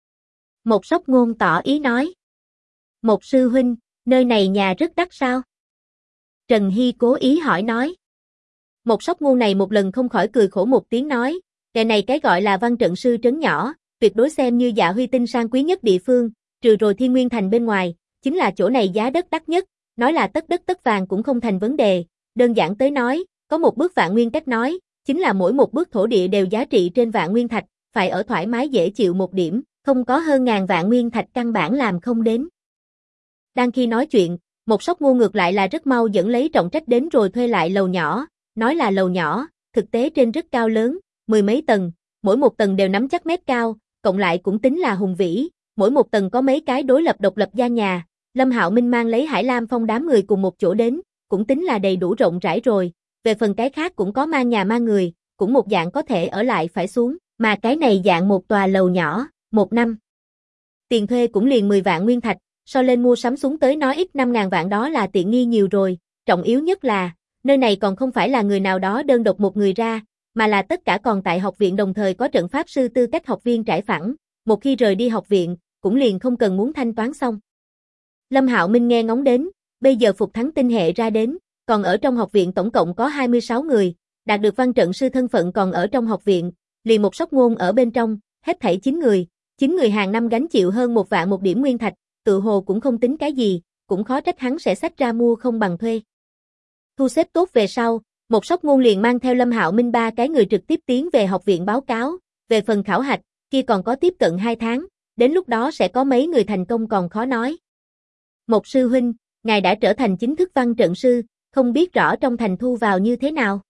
Một Sóc Ngôn tỏ ý nói. Một sư huynh, nơi này nhà rất đắt sao? Trần Hy cố ý hỏi nói. Một Sóc Ngôn này một lần không khỏi cười khổ một tiếng nói, cái này cái gọi là văn trận sư trấn nhỏ, tuyệt đối xem như Dạ Huy tinh sang quý nhất địa phương, trừ rồi Thiên Nguyên Thành bên ngoài, chính là chỗ này giá đất đắt nhất, nói là tất đất tất vàng cũng không thành vấn đề, đơn giản tới nói, có một bước vạn nguyên cách nói, chính là mỗi một bước thổ địa đều giá trị trên vạn nguyên thạch, phải ở thoải mái dễ chịu một điểm, không có hơn ngàn vạn nguyên thạch căn bản làm không đến. Đang khi nói chuyện, Một Sóc Ngôn ngược lại là rất mau dẫn lấy trọng trách đến rồi thuê lại lầu nhỏ, nói là lầu nhỏ, thực tế trên rất cao lớn, 10 mấy tầng, mỗi một tầng đều nắm chắc mét cao, cộng lại cũng tính là hùng vĩ, mỗi một tầng có mấy cái đối lập độc lập gian nhà, Lâm Hạo Minh mang lấy Hải Lam Phong đám người cùng một chỗ đến, cũng tính là đầy đủ rộng rãi rồi, về phần cái khác cũng có mang nhà mang người, cũng một dạng có thể ở lại phải xuống, mà cái này dạng một tòa lầu nhỏ, một năm. Tiền thuê cũng liền 10 vạn nguyên thạch, so lên mua sắm xuống tới nói ít 5.000 vạn đó là tiện nghi nhiều rồi, trọng yếu nhất là, nơi này còn không phải là người nào đó đơn độc một người ra, mà là tất cả còn tại học viện đồng thời có trận pháp sư tư cách học viên trải phẳng, một khi rời đi học viện, cũng liền không cần muốn thanh toán xong. Lâm Hạo Minh nghe ngóng đến, bây giờ Phục Thắng tinh hệ ra đến, còn ở trong học viện tổng cộng có 26 người, đạt được văn trận sư thân phận còn ở trong học viện, liền Một Sóc Ngôn ở bên trong, hết thảy 9 người hàng năm gánh chịu hơn 1 vạn một điểm nguyên thạch, tự hồ cũng không tính cái gì, cũng khó trách hắn sẽ xách ra mua không bằng thuê. Thu xếp tốt về sau, Một Sóc Ngôn liền mang theo Lâm Hạo Minh 3 cái người trực tiếp tiến về học viện báo cáo, về phần khảo hạch, kia còn có tiếp cận 2 tháng, đến lúc đó sẽ có mấy người thành công còn khó nói. Một sư huynh, ngài đã trở thành chính thức văn trận sư, không biết rõ trong thành thu vào như thế nào.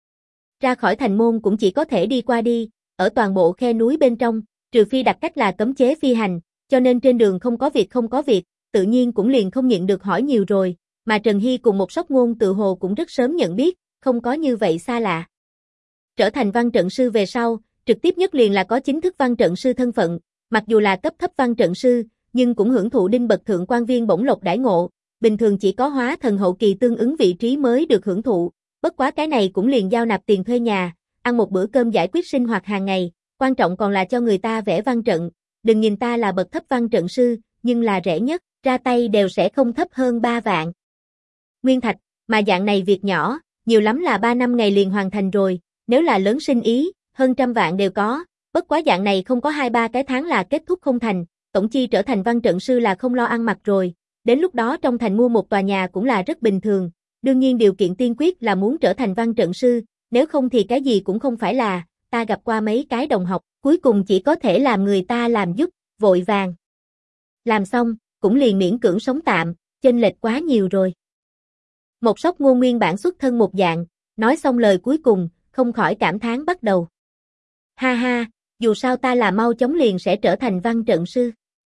Ra khỏi thành môn cũng chỉ có thể đi qua đi, ở toàn bộ khe núi bên trong, trừ phi đặt cách là cấm chế phi hành, cho nên trên đường không có việc, tự nhiên cũng liền không nhịn được hỏi nhiều rồi, mà Trần Hy cùng Một Sóc Ngôn tự hồ cũng rất sớm nhận biết, không có như vậy xa lạ. Trở thành văn trận sư về sau, trực tiếp nhất liền là có chính thức văn trận sư thân phận, mặc dù là cấp thấp văn trận sư, nhưng cũng hưởng thụ đinh bậc thượng quan viên bổng lộc đãi ngộ, bình thường chỉ có hóa thần hậu kỳ tương ứng vị trí mới được hưởng thụ, bất quá cái này cũng liền giao nạp tiền thuê nhà, ăn một bữa cơm giải quyết sinh hoạt hàng ngày, quan trọng còn là cho người ta vẽ văn trận, đừng nhìn ta là bậc thấp văn trận sư, nhưng là rẻ nhất, ra tay đều sẽ không thấp hơn 3 vạn. Nguyên thạch, mà dạng này việc nhỏ, nhiều lắm là 3 năm ngày liền hoàn thành rồi, nếu là lớn sinh ý, hơn 100 vạn đều có, bất quá dạng này không có 2-3 cái tháng là kết thúc không thành, tổng chi trở thành văn trận sư là không lo ăn mặc rồi, đến lúc đó trong thành mua một tòa nhà cũng là rất bình thường, đương nhiên điều kiện tiên quyết là muốn trở thành văn trận sư, nếu không thì cái gì cũng không phải là, ta gặp qua mấy cái đồng học, cuối cùng chỉ có thể làm người ta làm giúp, vội vàng. Làm xong, cũng liền miễn cưỡng sống tạm, chênh lệch quá nhiều rồi. Một Sóc Ngôn nguyên bản xuất thân một dạng, nói xong lời cuối cùng, không khỏi cảm thán bắt đầu. Ha ha, dù sao ta là mau chóng liền sẽ trở thành văn trận sư.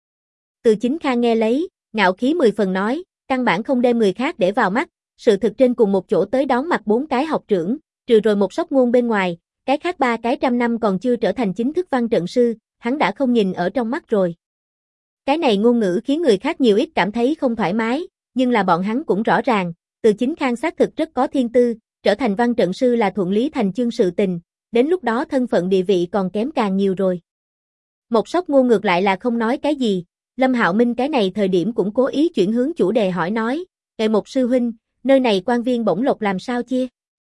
Từ Chính Khang nghe lấy, ngạo khí 10 phần nói, căn bản không đem người khác để vào mắt, sự thực trên cùng một chỗ tới đón mặt 4 cái học trưởng, trừ rồi Một Sóc Ngôn bên ngoài, cái khác 3 cái trăm năm còn chưa trở thành chính thức văn trận sư, hắn đã không nhìn ở trong mắt rồi. Cái này ngôn ngữ khiến người khác nhiều ít cảm thấy không thoải mái, nhưng là bọn hắn cũng rõ ràng, Từ Chính Khang xác thực rất có thiên tư, trở thành văn trận sư là thuận lý thành chương sự tình, đến lúc đó thân phận địa vị còn kém càng nhiều rồi. Một Sóc Ngôn ngược lại là không nói cái gì, Lâm Hạo Minh cái này thời điểm cũng cố ý chuyển hướng chủ đề hỏi nói, Một sư huynh, nơi này quan viên bổng lộc làm sao chia?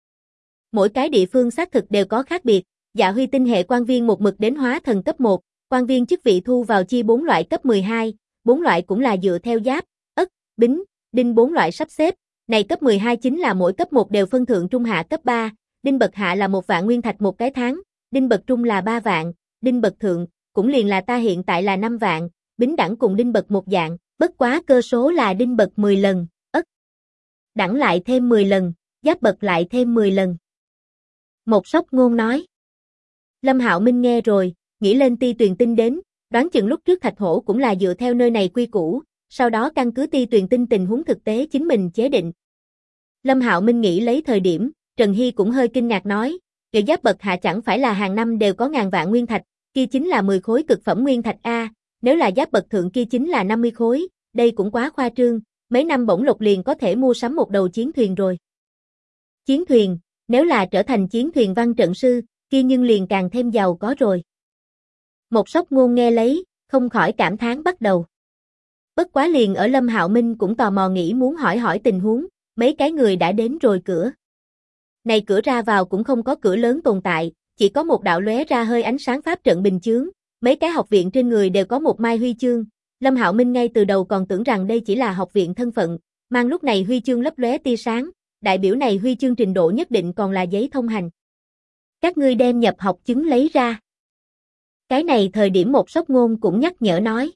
Mỗi cái địa phương xác thực đều có khác biệt, Dạ Huy tinh hệ quan viên một mực đến hóa thần cấp 1, quan viên chức vị thu vào chia 4 loại cấp 12, 4 loại cũng là dựa theo giáp, ất, bính, đinh 4 loại sắp xếp, này cấp 12 chính là mỗi cấp 1 đều phân thượng trung hạ cấp 3, đinh bậc hạ là 1 vạn nguyên thạch một cái tháng, đinh bậc trung là 3 vạn, đinh bậc thượng, cũng liền là ta hiện tại là 5 vạn, bính đẳng cùng đinh bậc một dạng, bất quá cơ số là đinh bậc 10 lần, ất đẳng lại thêm 10 lần, giáp bậc lại thêm 10 lần. Một Sóc Ngôn nói. Lâm Hạo Minh nghe rồi, nghĩ lên Ti Tuyền Tinh đến, đoán chừng lúc trước Thạch Hổ cũng là dựa theo nơi này quy củ, sau đó căn cứ Ti Tuyền Tinh tình huống thực tế chính mình chế định. Lâm Hạo Minh nghĩ lấy thời điểm, Trần Hy cũng hơi kinh ngạc nói, vậy giáp bậc hạ chẳng phải là hàng năm đều có ngàn vạn nguyên thạch, kia chính là 10 khối cực phẩm nguyên thạch a, nếu là giáp bậc thượng kia chính là 50 khối, đây cũng quá khoa trương, mấy năm bổng lộc liền có thể mua sắm một đầu chiến thuyền rồi. Chiến thuyền, nếu là trở thành chiến thuyền văn trận sư, kia nhưng liền càng thêm giàu có rồi. Một Sóc Ngôn nghe lấy, không khỏi cảm thán bắt đầu. Bất quá liền ở Lâm Hạo Minh cũng tò mò nghĩ muốn hỏi hỏi tình huống, mấy cái người đã đến rồi cửa. Này cửa ra vào cũng không có cửa lớn tồn tại, chỉ có một đạo lóe ra hơi ánh sáng pháp trận bình chướng, mấy cái học viện trên người đều có một mai huy chương. Lâm Hạo Minh ngay từ đầu còn tưởng rằng đây chỉ là học viện thân phận, mang lúc này huy chương lấp lóe tia sáng, đại biểu này huy chương trình độ nhất định còn là giấy thông hành. Các ngươi đem nhập học chứng lấy ra. Cái này thời điểm Một Sóc Ngôn cũng nhắc nhở nói.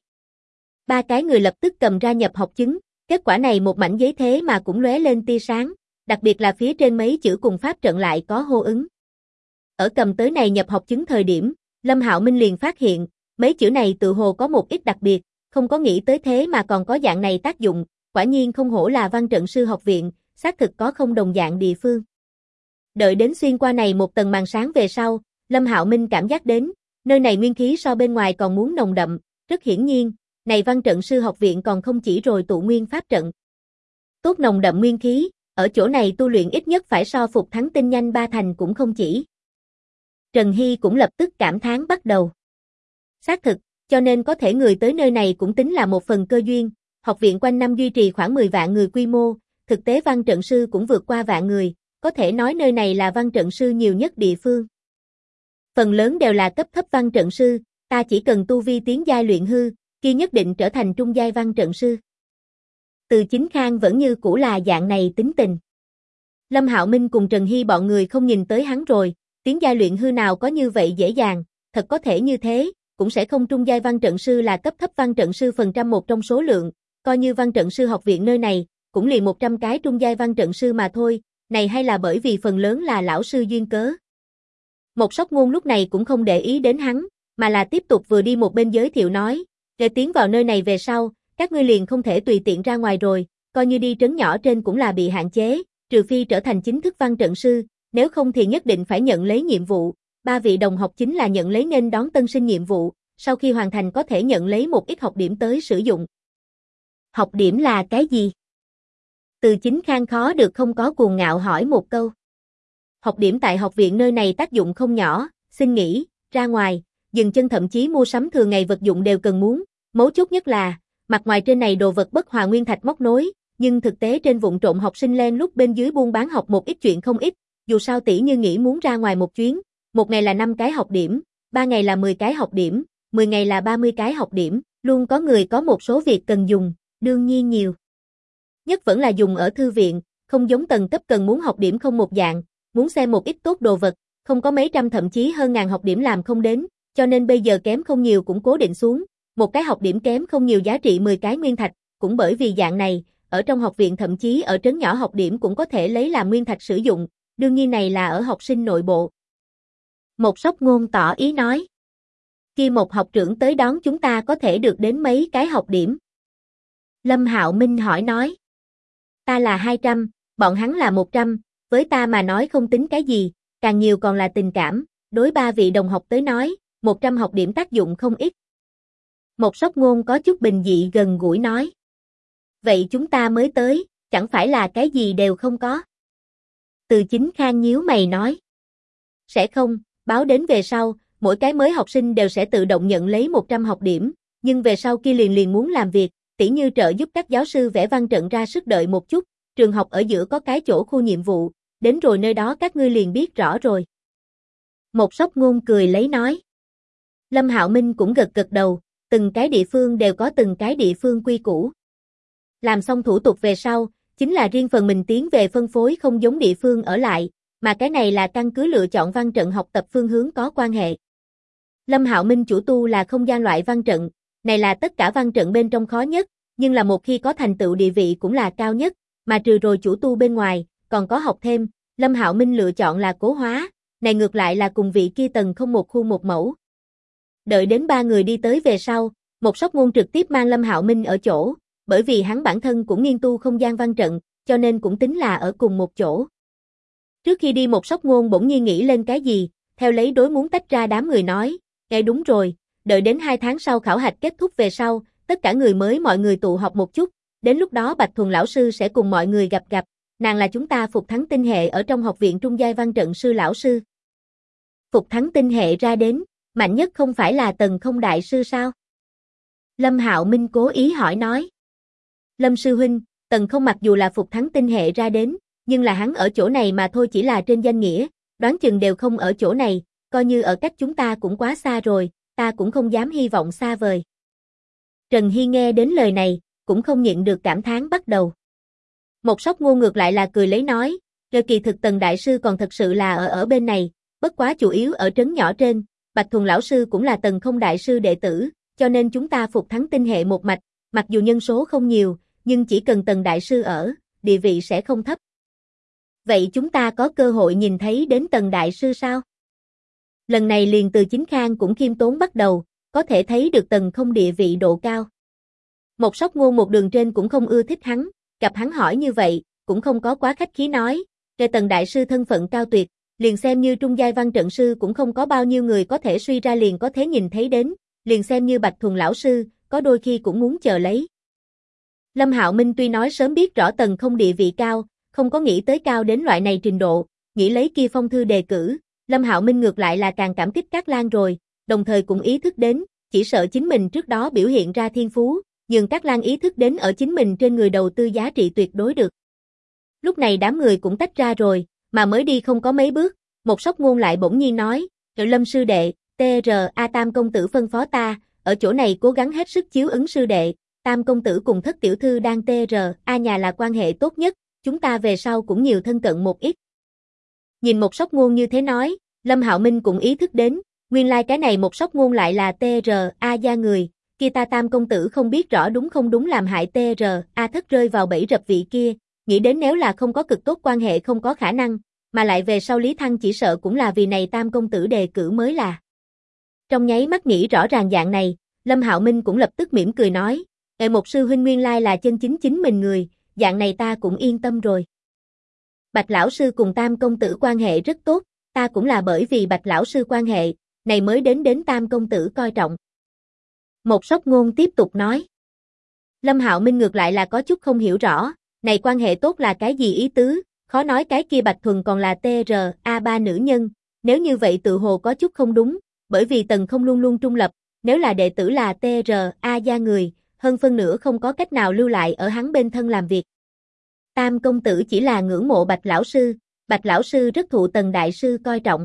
3 cái người lập tức cầm ra nhập học chứng, kết quả này một mảnh giấy thế mà cũng lóe lên tia sáng, đặc biệt là phía trên mấy chữ cùng pháp trận lại có hô ứng. Ở cầm tới này nhập học chứng thời điểm, Lâm Hạo Minh liền phát hiện, mấy chữ này tự hồ có một ít đặc biệt, không có nghĩ tới thế mà còn có dạng này tác dụng, quả nhiên không hổ là văn trận sư học viện, xác thực có không đồng dạng địa phương. Đợi đến xuyên qua này một tầng màn sáng về sau, Lâm Hạo Minh cảm giác đến, nơi này nguyên khí so bên ngoài còn muốn nồng đậm, rất hiển nhiên, này văn trận sư học viện còn không chỉ rồi tụ nguyên pháp trận. Tốt nồng đậm nguyên khí, ở chỗ này tu luyện ít nhất phải so Phục Thắng Tinh nhanh 3 thành cũng không chỉ. Trần Hy cũng lập tức cảm thán bắt đầu. Xác thực, cho nên có thể người tới nơi này cũng tính là một phần cơ duyên, học viện quanh năm duy trì khoảng 10 vạn người quy mô, thực tế văn trận sư cũng vượt qua vạn người, có thể nói nơi này là văn trận sư nhiều nhất địa phương. Phần lớn đều là cấp thấp văn trận sư, ta chỉ cần tu vi tiến giai luyện hư, kia nhất định trở thành trung giai văn trận sư. Từ Chính Khang vẫn như cũ là dạng này tính tình. Lâm Hạo Minh cùng Trần Hy bọn người không nhìn tới hắn rồi, tiến giai luyện hư nào có như vậy dễ dàng, thật có thể như thế, cũng sẽ không trung giai văn trận sư là cấp thấp văn trận sư phần trăm một trong số lượng, coi như văn trận sư học viện nơi này, cũng liền 100 cái trung giai văn trận sư mà thôi, này hay là bởi vì phần lớn là lão sư duyên cớ. Một Sóc Ngôn lúc này cũng không để ý đến hắn, mà là tiếp tục vừa đi một bên giới thiệu nói, để tiến vào nơi này về sau, các ngươi liền không thể tùy tiện ra ngoài rồi, coi như đi trấn nhỏ trên cũng là bị hạn chế, trừ phi trở thành chính thức văn trận sư, nếu không thì nhất định phải nhận lấy nhiệm vụ. 3 vị đồng học chính là nhận lấy nên đón tân sinh nhiệm vụ, sau khi hoàn thành có thể nhận lấy một ít học điểm tới sử dụng. Học điểm là cái gì? Từ Chính Khang khó được không có cuồng ngạo hỏi một câu. Học điểm tại học viện nơi này tác dụng không nhỏ, xin nghỉ, ra ngoài, dừng chân thậm chí mua sắm thường ngày vật dụng đều cần muốn, mấu chốt nhất là, mặt ngoài trên này đồ vật bất hòa nguyên thạch móc nối, nhưng thực tế trên vụn trộn học sinh len lúc bên dưới buôn bán học một ít chuyện không ít, dù sao tỷ như nghĩ muốn ra ngoài một chuyến, một ngày là 5 cái học điểm, 3 ngày là 10 cái học điểm, 10 ngày là 30 cái học điểm, luôn có người có một số việc cần dùng, đương nhiên nhiều. Nhất vẫn là dùng ở thư viện, không giống tầng cấp cần muốn học điểm không một dạng, muốn xem một ít tốt đồ vật, không có mấy trăm thậm chí hơn ngàn học điểm làm không đến, cho nên bây giờ kém không nhiều cũng cố định xuống, một cái học điểm kém không nhiều giá trị 10 cái nguyên thạch, cũng bởi vì dạng này, ở trong học viện thậm chí ở trấn nhỏ học điểm cũng có thể lấy làm nguyên thạch sử dụng, đương nhiên này là ở học sinh nội bộ. Một Sóc Ngôn tỏ ý nói, khi một học trưởng tới đón chúng ta có thể được đến mấy cái học điểm. Lâm Hạo Minh hỏi nói, ta là 200, bọn hắn là 100, với ta mà nói không tính cái gì, càng nhiều còn là tình cảm, đối 3 vị đồng học tới nói, 100 học điểm tác dụng không ít. Một Sóc Ngôn có chút bình dị gần gũi nói, vậy chúng ta mới tới, chẳng phải là cái gì đều không có. Từ Chính Khang nhíu mày nói, sẽ không, báo đến về sau, mỗi cái mới học sinh đều sẽ tự động nhận lấy 100 học điểm, nhưng về sau kia liền muốn làm việc, tỉ như trợ giúp các giáo sư vẽ văn trận ra sức đợi một chút, trường học ở giữa có cái chỗ khu nhiệm vụ, đến rồi nơi đó các ngươi liền biết rõ rồi. Một Sóc Ngôn cười lấy nói. Lâm Hạo Minh cũng gật gật đầu, từng cái địa phương đều có từng cái địa phương quy củ. Làm xong thủ tục về sau, chính là riêng phần mình tiến về phân phối không giống địa phương ở lại, mà cái này là căn cứ lựa chọn văn trận học tập phương hướng có quan hệ. Lâm Hạo Minh chủ tu là không gian loại văn trận, này là tất cả văn trận bên trong khó nhất, nhưng là một khi có thành tựu địa vị cũng là cao nhất, mà trừ rồi chủ tu bên ngoài, còn có học thêm, Lâm Hạo Minh lựa chọn là cố hóa, này ngược lại là cùng vị kia Tần Không một khuôn một mẫu. Đợi đến ba người đi tới về sau, Một Sóc Ngôn trực tiếp mang Lâm Hạo Minh ở chỗ, bởi vì hắn bản thân cũng nghiên tu không gian văn trận, cho nên cũng tính là ở cùng một chỗ. Trước khi đi Một Sóc Ngôn bỗng nhiên nghĩ lên cái gì, theo lấy đối muốn tách ra đám người nói, đúng rồi, đợi đến 2 tháng sau khảo hạch kết thúc về sau, tất cả người mới mọi người tụ họp một chút, đến lúc đó Bạch Thuần lão sư sẽ cùng mọi người gặp, nàng là chúng ta Phục Thắng tinh hệ ở trong học viện trung giai văn trận sư lão sư. Phục Thắng tinh hệ ra đến, mạnh nhất không phải là Tần Không đại sư sao? Lâm Hạo Minh cố ý hỏi nói. Lâm sư huynh, Tần Không mặc dù là Phục Thắng tinh hệ ra đến, nhưng là hắn ở chỗ này mà thôi, chỉ là trên danh nghĩa, đoán chừng đều không ở chỗ này, coi như ở cách chúng ta cũng quá xa rồi, ta cũng không dám hy vọng xa vời. Trần Hy nghe đến lời này, cũng không nhịn được cảm thán bắt đầu. Một Sóc Ngôn ngược lại là cười lấy nói, kỳ thực Tần đại sư còn thật sự là ở bên này, bất quá chủ yếu ở trấn nhỏ trên, Bạch Thuần lão sư cũng là Tần Không đại sư đệ tử, cho nên chúng ta Phục Thắng tinh hệ một mạch, mặc dù nhân số không nhiều, nhưng chỉ cần Tần đại sư ở, địa vị sẽ không thấp. Vậy chúng ta có cơ hội nhìn thấy đến Tần đại sư sao? Lần này liền từ Chính Khang cũng khiêm tốn bắt đầu, có thể thấy được Tần Không địa vị độ cao. Một Sóc Ngôn một đường trên cũng không ưa thích hắn, gặp hắn hỏi như vậy, cũng không có quá khách khí nói, Tần đại sư thân phận cao tuyệt, liền xem như trung giai văn trận sư cũng không có bao nhiêu người có thể suy ra liền có thể nhìn thấy đến, liền xem như Bạch Thuần lão sư, có đôi khi cũng muốn chờ lấy. Lâm Hạo Minh tuy nói sớm biết rõ Tần Không địa vị cao, không có nghĩ tới cao đến loại này trình độ, nghĩ lấy kia phong thư đề cử, Lâm Hạo Minh ngược lại là càng cảm kích Cát Lan rồi, đồng thời cũng ý thức đến, chỉ sợ chính mình trước đó biểu hiện ra thiên phú, nhưng Cát Lan ý thức đến ở chính mình trên người đầu tư giá trị tuyệt đối được. Lúc này đám người cũng tách ra rồi, mà mới đi không có mấy bước, Một Sóc Ngôn lại bỗng nhiên nói, Lâm sư đệ, A Tam công tử phân phó ta, ở chỗ này cố gắng hết sức chiếu ứng sư đệ, Tam công tử cùng Thất tiểu thư đang A nhà là quan hệ tốt nhất, chúng ta về sau cũng nhiều thân cận một ít. Nhìn Một Sóc Ngôn như thế nói, Lâm Hạo Minh cũng ý thức đến, nguyên lai cái này Một Sóc Ngôn lại là A gia người, kia ta Tam công tử không biết rõ đúng không đúng làm hại A Thất rơi vào bẫy rập vị kia, nghĩ đến nếu là không có cực tốt quan hệ không có khả năng, mà lại về sau Lý Thăng chỉ sợ cũng là vì này Tam công tử đề cử mới là. Trong nháy mắt nghĩ rõ ràng dạng này, Lâm Hạo Minh cũng lập tức mỉm cười nói, Một sư huynh nguyên lai là chân chính chính mình người, dạng này ta cũng yên tâm rồi. Bạch lão sư cùng Tam công tử quan hệ rất tốt, ta cũng là bởi vì Bạch lão sư quan hệ, này mới đến Tam công tử coi trọng. Một Sóc Ngôn tiếp tục nói. Lâm Hạo Minh ngược lại là có chút không hiểu rõ, này quan hệ tốt là cái gì ý tứ, khó nói cái kia Bạch Thuần còn là A3 nữ nhân, nếu như vậy tự hồ có chút không đúng, bởi vì Tần Không luôn luôn trung lập, nếu là đệ tử là A gia người, hơn phân nửa không có cách nào lưu lại ở hắn bên thân làm việc. Tam công tử chỉ là ngưỡng mộ Bạch lão sư rất thụ Tần đại sư coi trọng.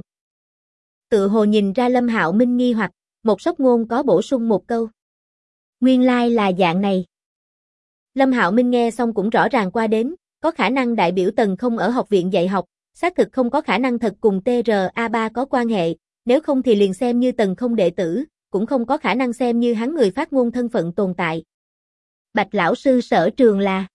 Tự hồ nhìn ra Lâm Hạo Minh nghi hoặc, Một Sóc Ngôn có bổ sung một câu. Nguyên lai là dạng này. Lâm Hạo Minh nghe xong cũng rõ ràng qua đến, có khả năng đại biểu Tần Không ở học viện dạy học, xác thực không có khả năng thật cùng A3 có quan hệ, nếu không thì liền xem như Tần Không đệ tử, cũng không có khả năng xem như hắn người phát ngôn thân phận tồn tại. Bạch lão sư sở trường là?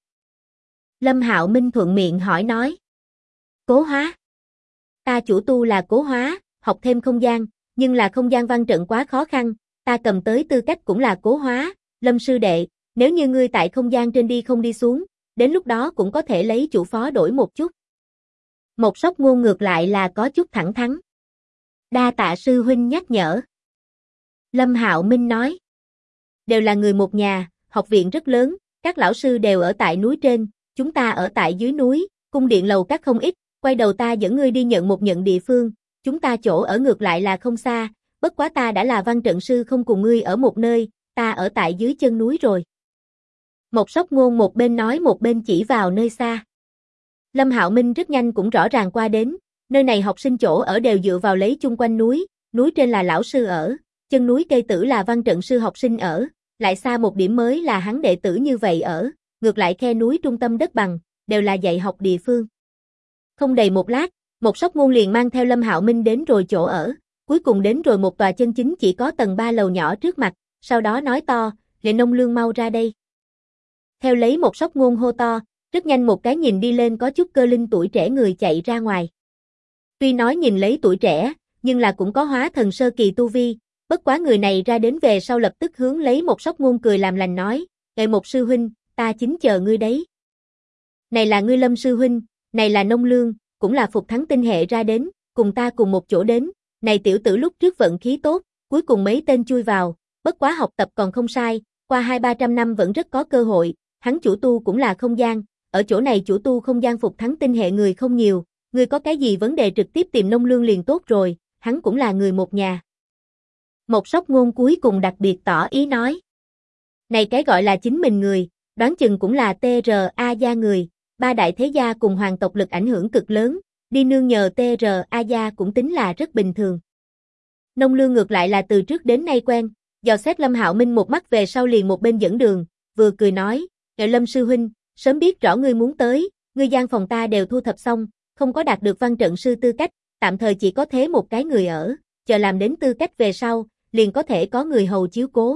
Lâm Hạo Minh thuận miệng hỏi nói. Cố hóa. Ta chủ tu là cố hóa, học thêm không gian, nhưng là không gian văn trận quá khó khăn, ta cầm tới tư cách cũng là cố hóa, Lâm sư đệ, nếu như ngươi tại không gian trên đi không đi xuống, đến lúc đó cũng có thể lấy chủ phó đổi một chút. Một Sóc Ngôn ngược lại là có chút thẳng thắn. Đa tạ sư huynh nhắc nhở. Lâm Hạo Minh nói. Đều là người một nhà, học viện rất lớn, các lão sư đều ở tại núi trên, chúng ta ở tại dưới núi, cung điện lầu các không ít, quay đầu ta dẫn ngươi đi nhận địa phương, chúng ta chỗ ở ngược lại là không xa, bất quá ta đã là văn trận sư không cùng ngươi ở một nơi, ta ở tại dưới chân núi rồi. Một Sóc Ngôn một bên nói một bên chỉ vào nơi xa. Lâm Hạo Minh rất nhanh cũng rõ ràng qua đến, nơi này học sinh chỗ ở đều dựa vào lấy chung quanh núi, núi trên là lão sư ở, chân núi cây tử là văn trận sư học sinh ở, lại xa một điểm mới là hắn đệ tử như vậy ở, ngược lại khe núi trung tâm đất bằng, đều là dạy học địa phương. Không đầy một lát, Một sóc ngôn liền mang theo Lâm Hạo Minh đến rồi chỗ ở, cuối cùng đến rồi một tòa chân chính chỉ có tầng 3 lầu nhỏ trước mặt, sau đó nói to, Lệ Nông Lương mau ra đây. Theo lấy một sóc ngôn hô to, rất nhanh một cái nhìn đi lên có chút cơ linh tuổi trẻ người chạy ra ngoài. Tuy nói nhìn lấy tuổi trẻ, nhưng là cũng có hóa thần sơ kỳ tu vi, bất quá người này ra đến về sau lập tức hướng lấy một sóc ngôn cười làm lành nói, một sư huynh, ta chính chờ ngươi đấy. Này là ngươi Lâm sư huynh, này là Nông Lương, cũng là Phục Thắng tinh hệ ra đến, cùng ta cùng một chỗ đến, này tiểu tử lúc trước vận khí tốt, cuối cùng mấy tên chui vào, bất quá học tập còn không sai, qua 200-300 năm vẫn rất có cơ hội, hắn chủ tu cũng là không gian, ở chỗ này chủ tu không gian Phục Thắng tinh hệ người không nhiều, ngươi có cái gì vấn đề trực tiếp tìm Nông Lương liền tốt rồi, hắn cũng là người một nhà. Một sóc ngôn cuối cùng đặc biệt tỏ ý nói. Này cái gọi là chính mình người, đoán chừng cũng là TRA gia người, ba đại thế gia cùng hoàng tộc lực ảnh hưởng cực lớn, đi nương nhờ TRA gia cũng tính là rất bình thường. Nông Lương ngược lại là từ trước đến nay quen, dò xét Lâm Hạo Minh một mắt về sau liền một bên dẫn đường, vừa cười nói, Lâm sư huynh, sớm biết rõ ngươi muốn tới, ngươi gian phòng ta đều thu thập xong, không có đạt được văn trận sư tư cách, tạm thời chỉ có thế một cái người ở, chờ làm đến tư cách về sau, liền có thể có người hầu chiếu cố.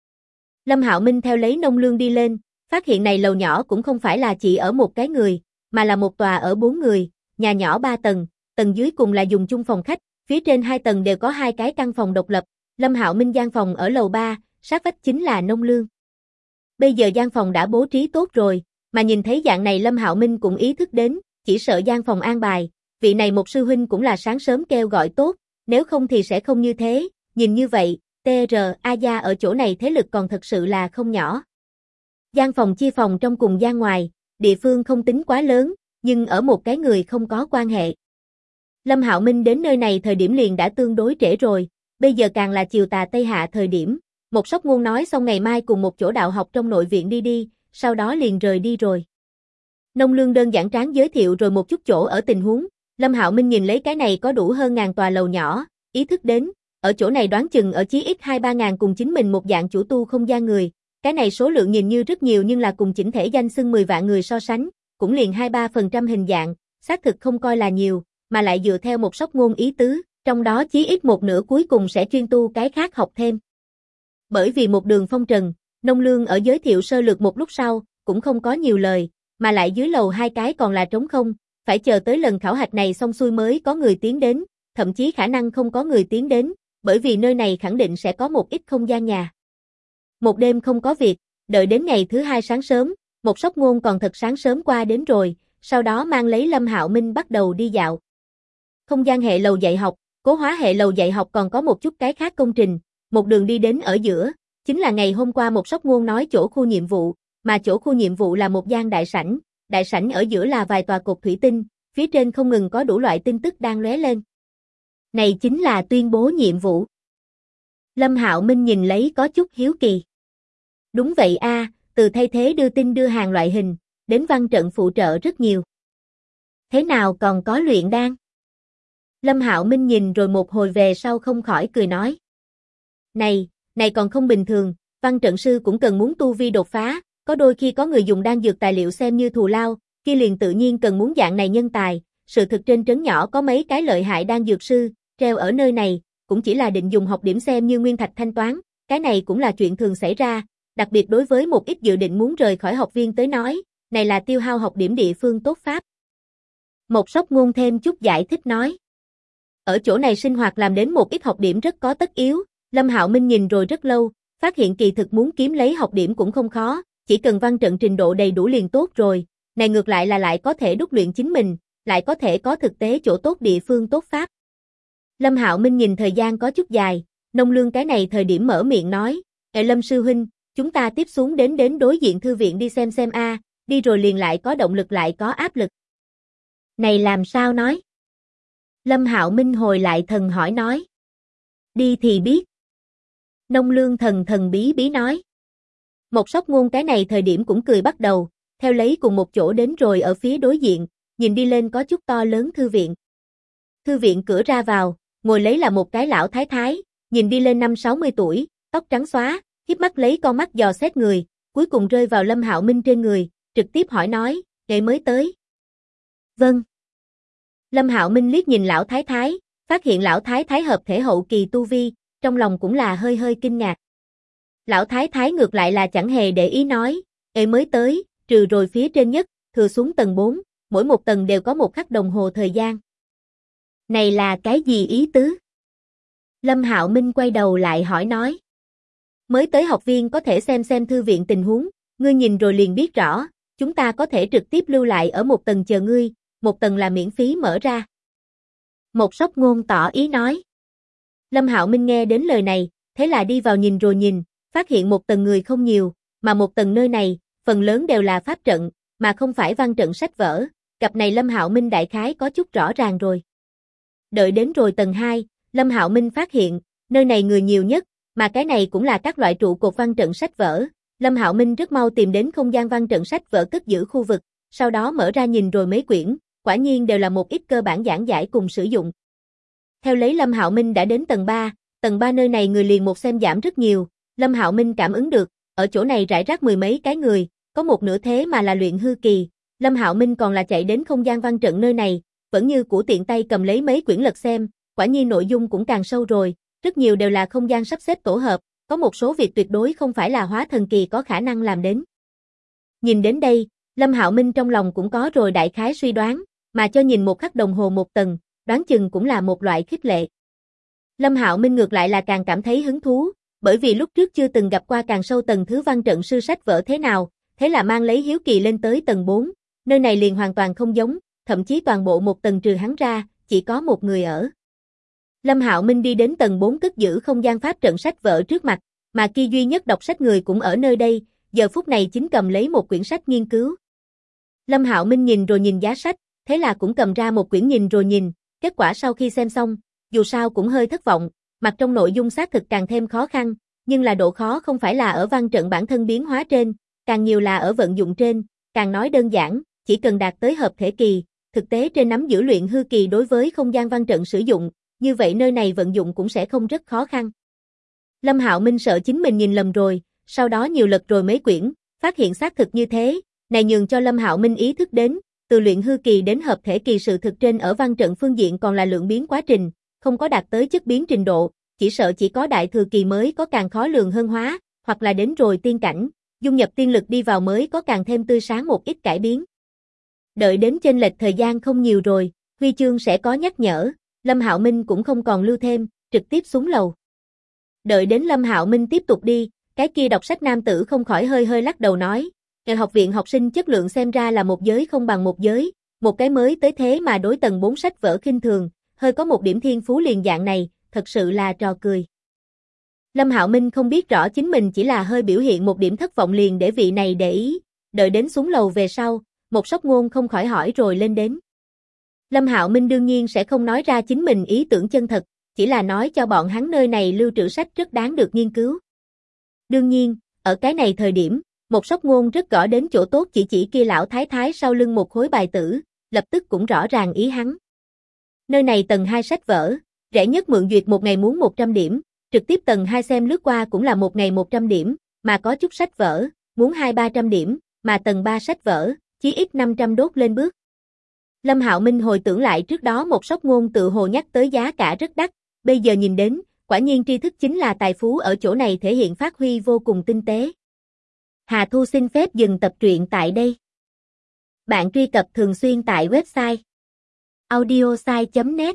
Lâm Hạo Minh theo lấy Nông Lương đi lên, phát hiện này lầu nhỏ cũng không phải là chỉ ở một cái người, mà là một tòa ở 4 người, nhà nhỏ 3 tầng, tầng dưới cùng là dùng chung phòng khách, phía trên 2 tầng đều có 2 cái căn phòng độc lập, Lâm Hạo Minh gian phòng ở lầu 3, sát vách chính là Nông Lương. Bây giờ gian phòng đã bố trí tốt rồi, mà nhìn thấy dạng này Lâm Hạo Minh cũng ý thức đến, chỉ sợ gian phòng an bài, vị này một sư huynh cũng là sáng sớm kêu gọi tốt, nếu không thì sẽ không như thế, nhìn như vậy, TRA gia ở chỗ này thế lực còn thật sự là không nhỏ. Gian phòng chia phòng trong cùng gian ngoài, địa phương không tính quá lớn, nhưng ở một cái người không có quan hệ. Lâm Hạo Minh đến nơi này thời điểm liền đã tương đối trễ rồi, bây giờ càng là chiều tà Tây Hạ thời điểm, một sóc ngôn nói xong ngày mai cùng một chỗ đạo học trong nội viện đi, sau đó liền rời đi rồi. Nông Lương đơn giản tráng giới thiệu rồi một chút chỗ ở tình huống, Lâm Hạo Minh nhìn lấy cái này có đủ hơn ngàn tòa lầu nhỏ, ý thức đến, ở chỗ này đoán chừng ở chí ít 2-3 ngàn cùng chính mình một dạng chủ tu không gian người, cái này số lượng nhìn như rất nhiều nhưng là cùng chỉnh thể danh xưng 10 vạn người so sánh, cũng liền 2-3% hình dạng, xác thực không coi là nhiều, mà lại dựa theo một sóc ngôn ý tứ, trong đó chí ít một nửa cuối cùng sẽ chuyên tu cái khác học thêm. Bởi vì một đường phong trần, Nông Lương ở giới thiệu sơ lược một lúc sau, cũng không có nhiều lời, mà lại dưới lầu 2 cái còn là trống không, phải chờ tới lần khảo hạch này xong xuôi mới có người tiến đến, thậm chí khả năng không có người tiến đến, bởi vì nơi này khẳng định sẽ có một ít không gian nhà. Một đêm không có việc, đợi đến ngày thứ 2 sáng sớm, một sóc ngôn còn thật sáng sớm qua đến rồi, sau đó mang lấy Lâm Hạo Minh bắt đầu đi dạo. Không gian hệ lầu dạy học, cố hóa hệ lầu dạy học còn có một chút cái khác công trình, một đường đi đến ở giữa, chính là ngày hôm qua một sóc ngôn nói chỗ khu nhiệm vụ, mà chỗ khu nhiệm vụ là một gian đại sảnh ở giữa là vài tòa cột thủy tinh, phía trên không ngừng có đủ loại tin tức đang lóe lên. Này chính là tuyên bố nhiệm vụ. Lâm Hạo Minh nhìn lấy có chút hiếu kỳ. Đúng vậy a, từ thay thế đưa tin đưa hàng loại hình, đến văn trận phụ trợ rất nhiều. Thế nào còn có luyện đan? Lâm Hạo Minh nhìn rồi một hồi về sau không khỏi cười nói. Này còn không bình thường, văn trận sư cũng cần muốn tu vi đột phá, có đôi khi có người dùng đan dược tài liệu xem như thù lao, kia liền tự nhiên cần muốn dạng này nhân tài, sự thực trên trấn nhỏ có mấy cái lợi hại đan dược sư, treo ở nơi này, cũng chỉ là định dùng học điểm xem như nguyên thạch thanh toán, cái này cũng là chuyện thường xảy ra, đặc biệt đối với một ít dự định muốn rời khỏi học viên tới nói, này là tiêu hao học điểm địa phương tốt pháp. Một sóc ngôn thêm chút giải thích nói. Ở chỗ này sinh hoạt làm đến một ít học điểm rất có tất yếu, Lâm Hạo Minh nhìn rồi rất lâu, phát hiện kỳ thực muốn kiếm lấy học điểm cũng không khó, chỉ cần văn trận trình độ đầy đủ liền tốt rồi, này ngược lại là lại có thể đúc luyện chính mình, lại có thể có thực tế chỗ tốt địa phương tốt pháp. Lâm Hạo Minh nhìn thời gian có chút dài, Nông Lương cái này thời điểm mở miệng nói, Lâm sư huynh, chúng ta tiếp xuống đến đối diện thư viện đi xem a, đi rồi liền lại có động lực lại có áp lực. Này làm sao nói? Lâm Hạo Minh hồi lại thần hỏi nói. Đi thì biết. Nông Lương thần bí bí nói. Một sóc ngôn cái này thời điểm cũng cười bắt đầu, theo lấy cùng một chỗ đến rồi ở phía đối diện, nhìn đi lên có chút to lớn thư viện. Thư viện cửa ra vào, ngồi lấy là một cái lão thái thái, nhìn đi lên 50-60 tuổi, tóc trắng xóa, híp mắt lấy con mắt dò xét người, cuối cùng rơi vào Lâm Hạo Minh trên người, trực tiếp hỏi nói, ngày mới tới. Vâng. Lâm Hạo Minh liếc nhìn lão thái thái, phát hiện lão thái thái hợp thể hậu kỳ tu vi, trong lòng cũng là hơi hơi kinh ngạc. Lão thái thái ngược lại là chẳng hề để ý nói, mới tới, trừ rồi phía trên nhất, thừa xuống tầng 4, mỗi một tầng đều có một khắc đồng hồ thời gian. Này là cái gì ý tứ? Lâm Hạo Minh quay đầu lại hỏi nói. Mới tới học viên có thể xem thư viện tình huống, ngươi nhìn rồi liền biết rõ, chúng ta có thể trực tiếp lưu lại ở một tầng chờ ngươi, một tầng là miễn phí mở ra. Một sóc ngôn tỏ ý nói. Lâm Hạo Minh nghe đến lời này, thế là đi vào nhìn rồi nhìn, phát hiện một tầng người không nhiều, mà một tầng nơi này, phần lớn đều là pháp trận, mà không phải văn trận sách vở, cặp này Lâm Hạo Minh đại khái có chút rõ ràng rồi. Đợi đến rồi tầng 2, Lâm Hạo Minh phát hiện, nơi này người nhiều nhất, mà cái này cũng là các loại trụ cột văn trận sách vở. Lâm Hạo Minh rất mau tìm đến không gian văn trận sách vở cất giữ khu vực, sau đó mở ra nhìn rồi mấy quyển, quả nhiên đều là một ít cơ bản giảng giải cùng sử dụng. Theo lấy Lâm Hạo Minh đã đến tầng 3 nơi này người liền một xem giảm rất nhiều, Lâm Hạo Minh cảm ứng được, ở chỗ này rải rác mười mấy cái người, có một nửa thế mà là luyện hư kỳ, Lâm Hạo Minh còn là chạy đến không gian văn trận nơi này, vẫn như cũ tiện tay cầm lấy mấy quyển lật xem, quả nhiên nội dung cũng càng sâu rồi, rất nhiều đều là không gian sắp xếp tổ hợp, có một số việc tuyệt đối không phải là hóa thần kỳ có khả năng làm đến. Nhìn đến đây, Lâm Hạo Minh trong lòng cũng có rồi đại khái suy đoán, mà cho nhìn một khắc đồng hồ một tầng, đoán chừng cũng là một loại khích lệ. Lâm Hạo Minh ngược lại là càng cảm thấy hứng thú, bởi vì lúc trước chưa từng gặp qua càng sâu tầng thứ văn trận sư sách vở thế nào, thế là mang lấy hiếu kỳ lên tới tầng 4, nơi này liền hoàn toàn không giống, thậm chí toàn bộ một tầng trừ hắn ra, chỉ có một người ở. Lâm Hạo Minh đi đến tầng 4 cất giữ không gian pháp trận sách vở trước mặt, mà kia duy nhất đọc sách người cũng ở nơi đây, giờ phút này chính cầm lấy một quyển sách nghiên cứu. Lâm Hạo Minh nhìn rồi nhìn giá sách, thế là cũng cầm ra một quyển nhìn rồi nhìn, kết quả sau khi xem xong, dù sao cũng hơi thất vọng, mặt trong nội dung xác thực càng thêm khó khăn, nhưng là độ khó không phải là ở văn trận bản thân biến hóa trên, càng nhiều là ở vận dụng trên, càng nói đơn giản, chỉ cần đạt tới hợp thể kỳ, thực tế trên nắm giữ luyện hư kỳ đối với không gian văn trận sử dụng, như vậy nơi này vận dụng cũng sẽ không rất khó khăn. Lâm Hạo Minh sợ chính mình nhìn lầm rồi, sau đó nhiều lật rồi mấy quyển, phát hiện xác thực như thế, này nhường cho Lâm Hạo Minh ý thức đến, từ luyện hư kỳ đến hợp thể kỳ sự thực trên ở văn trận phương diện còn là lượng biến quá trình, không có đạt tới chất biến trình độ, chỉ sợ chỉ có đại thừa kỳ mới có càng khó lường hơn hóa, hoặc là đến rồi tiên cảnh, dung nhập tiên lực đi vào mới có càng thêm tươi sáng một ít cải biến. Đợi đến chênh lệch thời gian không nhiều rồi, huy chương sẽ có nhắc nhở, Lâm Hạo Minh cũng không còn lưu thêm, trực tiếp xuống lầu. Đợi đến Lâm Hạo Minh tiếp tục đi, cái kia đọc sách nam tử không khỏi hơi hơi lắc đầu nói, học viện học sinh chất lượng xem ra là một giới không bằng một giới, một cái mới tới thế mà đối tầng 4 sách vở khinh thường, hơi có một điểm thiên phú liền dạng này, thật sự là trò cười. Lâm Hạo Minh không biết rõ chính mình chỉ là hơi biểu hiện một điểm thất vọng liền để vị này để ý, đợi đến xuống lầu về sau, một sóc ngôn không khỏi hỏi rồi lên đến. Lâm Hạo Minh đương nhiên sẽ không nói ra chính mình ý tưởng chân thật, chỉ là nói cho bọn hắn nơi này lưu trữ sách rất đáng được nghiên cứu. Đương nhiên, ở cái này thời điểm, một sóc ngôn rất gõ đến chỗ tốt chỉ kia lão thái thái sau lưng một khối bài tử, lập tức cũng rõ ràng ý hắn. Nơi này tầng 2 sách vở, rẻ nhất mượn duyệt một ngày muốn 100 điểm, trực tiếp tầng 2 xem lướt qua cũng là một ngày 100 điểm, mà có chút sách vở, muốn 200-300 điểm, mà tầng 3 sách vở, chí ít 500 đốt lên bước. Lâm Hạo Minh hồi tưởng lại trước đó một sóc ngôn tự hồ nhắc tới giá cả rất đắt, bây giờ nhìn đến, quả nhiên tri thức chính là tài phú ở chỗ này thể hiện phát huy vô cùng tinh tế. Hà Thu xin phép dừng tập truyện tại đây. Bạn truy cập thường xuyên tại website audiosai.net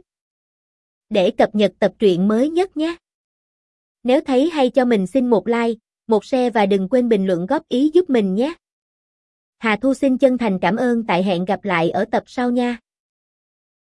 để cập nhật tập truyện mới nhất nhé. Nếu thấy hay cho mình xin một like, một share và đừng quên bình luận góp ý giúp mình nhé. Hà Thu xin chân thành cảm ơn tại hẹn gặp lại ở tập sau nha.